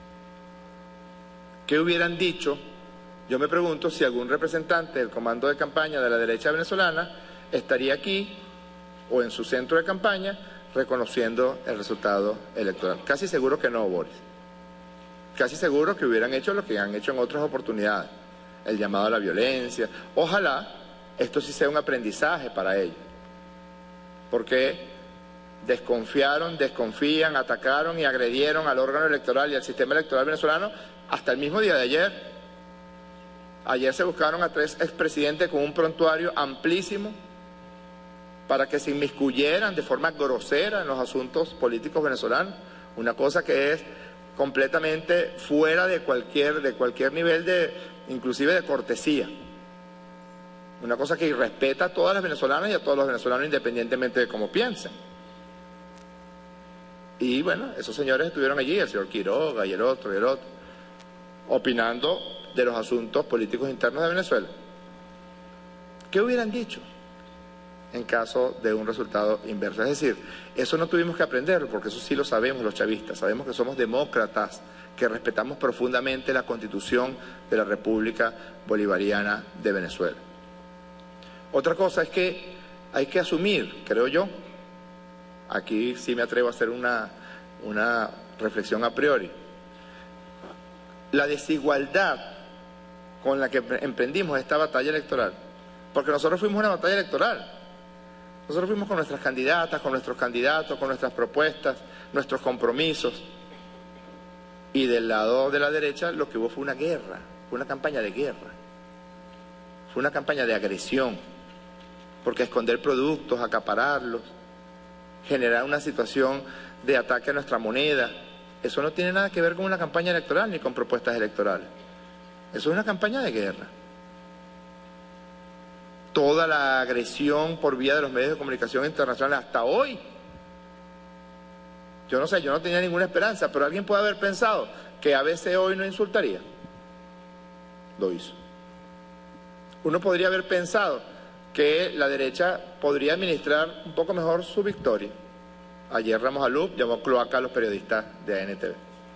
¿Qué hubieran dicho? Yo me pregunto si algún representante del comando de campaña de la derecha venezolana estaría aquí o en su centro de campaña reconociendo el resultado electoral. Casi seguro que no, Boris. Casi seguro que hubieran hecho lo que han hecho en otras oportunidades, el llamado a la violencia. Ojalá esto sí sea un aprendizaje para ellos, porque desconfiaron, desconfían, atacaron y agredieron al órgano electoral y al sistema electoral venezolano hasta el mismo día de ayer. Ayer se buscaron a tres expresidentes con un prontuario amplísimo para que se inmiscuyeran de forma grosera en los asuntos políticos venezolanos, una cosa que es completamente fuera de cualquier, de cualquier nivel de, inclusive de cortesía. Una cosa que irrespeta a todas las venezolanas y a todos los venezolanos independientemente de cómo piensen. Y bueno, esos señores estuvieron allí, el señor Quiroga y el otro y el otro, opinando de los asuntos políticos internos de Venezuela. ¿Qué hubieran dicho en caso de un resultado inverso? Es decir, eso no tuvimos que aprenderlo, porque eso sí lo sabemos los chavistas, sabemos que somos demócratas, que respetamos profundamente la Constitución de la República Bolivariana de Venezuela. Otra cosa es que hay que asumir, creo yo, aquí sí me atrevo a hacer una, una reflexión a priori, la desigualdad con la que emprendimos esta batalla electoral, porque nosotros fuimos una batalla electoral, nosotros fuimos con nuestras candidatas, con nuestros candidatos, con nuestras propuestas, nuestros compromisos, y del lado de la derecha lo que hubo fue una guerra, fue una campaña de guerra, fue una campaña de agresión, porque esconder productos, acapararlos, generar una situación de ataque a nuestra moneda, eso no tiene nada que ver con una campaña electoral ni con propuestas electorales. Eso es una campaña de guerra. Toda la agresión por vía de los medios de comunicación internacionales hasta hoy, yo no sé, yo no tenía ninguna esperanza, pero alguien puede haber pensado que A B C hoy no insultaría. Lo hizo. Uno podría haber pensado que la derecha podría administrar un poco mejor su victoria. Ayer Ramos Alup llamó cloaca a los periodistas de A N T V.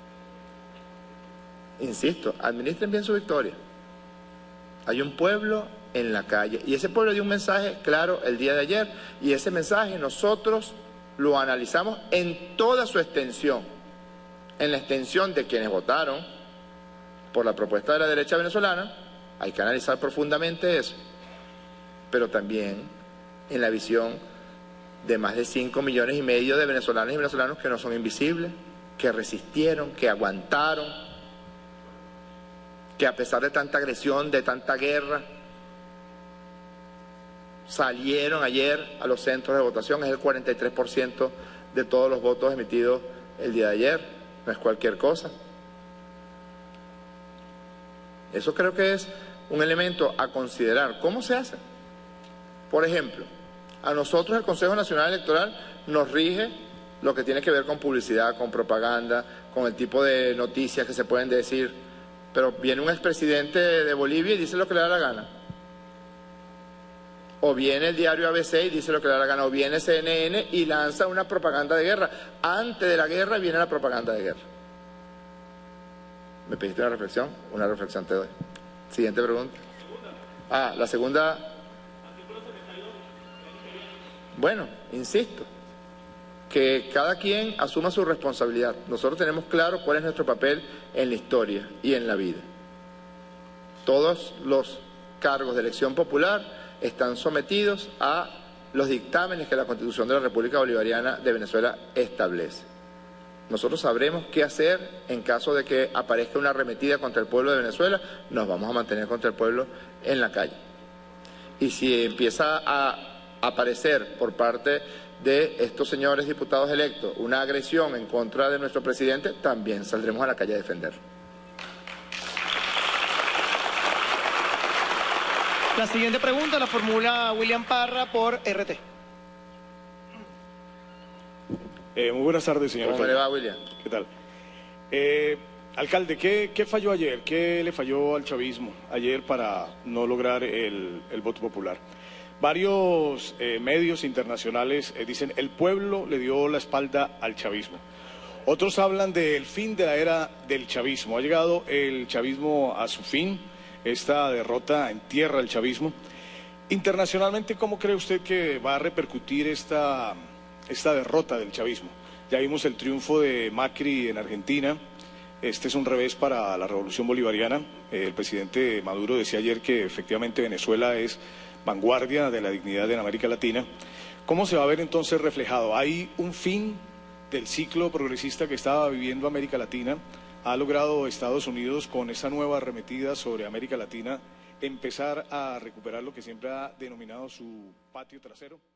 Insisto, administren bien su victoria. Hay un pueblo en la calle y ese pueblo dio un mensaje claro el día de ayer, y ese mensaje nosotros lo analizamos en toda su extensión, en la extensión de quienes votaron por la propuesta de la derecha venezolana. Hay que analizar profundamente eso, pero también en la visión de más de cinco millones y medio de venezolanas y venezolanos que no son invisibles, que resistieron, que aguantaron, que a pesar de tanta agresión, de tanta guerra, salieron ayer a los centros de votación. Es el cuarenta y tres por ciento de todos los votos emitidos el día de ayer, no es cualquier cosa. Eso creo que es un elemento a considerar. ¿Cómo se hace? Por ejemplo, a nosotros el Consejo Nacional Electoral nos rige lo que tiene que ver con publicidad, con propaganda, con el tipo de noticias que se pueden decir, pero viene un expresidente de Bolivia y dice lo que le da la gana. O viene el diario A B C y dice lo que le da la gana, o viene C N N y lanza una propaganda de guerra. Antes de la guerra viene la propaganda de guerra. ¿Me pediste una reflexión? Una reflexión te doy. Siguiente pregunta. Ah, la segunda... Bueno, insisto, que cada quien asuma su responsabilidad. Nosotros tenemos claro cuál es nuestro papel en la historia y en la vida. Todos los cargos de elección popular están sometidos a los dictámenes que la Constitución de la República Bolivariana de Venezuela establece. Nosotros sabremos qué hacer en caso de que aparezca una arremetida contra el pueblo de Venezuela. Nos vamos a mantener contra el pueblo en la calle. Y si empieza a aparecer por parte de estos señores diputados electos una agresión en contra de nuestro presidente, también saldremos a la calle a defenderlo. La siguiente pregunta la formula William Parra por R T. Eh, muy buenas tardes, señor ¿Cómo alcalde. le va, William? ¿Qué tal? Eh, alcalde, ¿qué, ¿qué falló ayer? ¿Qué le falló al chavismo ayer para no lograr el, el voto popular? Varios eh, medios internacionales eh, dicen el pueblo le dio la espalda al chavismo. Otros hablan del fin de la era del chavismo. Ha llegado el chavismo a su fin. Esta derrota entierra el chavismo. Internacionalmente, ¿cómo cree usted que va a repercutir esta, esta derrota del chavismo? Ya vimos el triunfo de Macri en Argentina. Este es un revés para la revolución bolivariana. Eh, el presidente Maduro decía ayer que efectivamente Venezuela es vanguardia de la dignidad en América Latina. ¿Cómo se va a ver entonces reflejado? ¿Hay un fin del ciclo progresista que estaba viviendo América Latina? ¿Ha logrado Estados Unidos con esa nueva arremetida sobre América Latina empezar a recuperar lo que siempre ha denominado su patio trasero?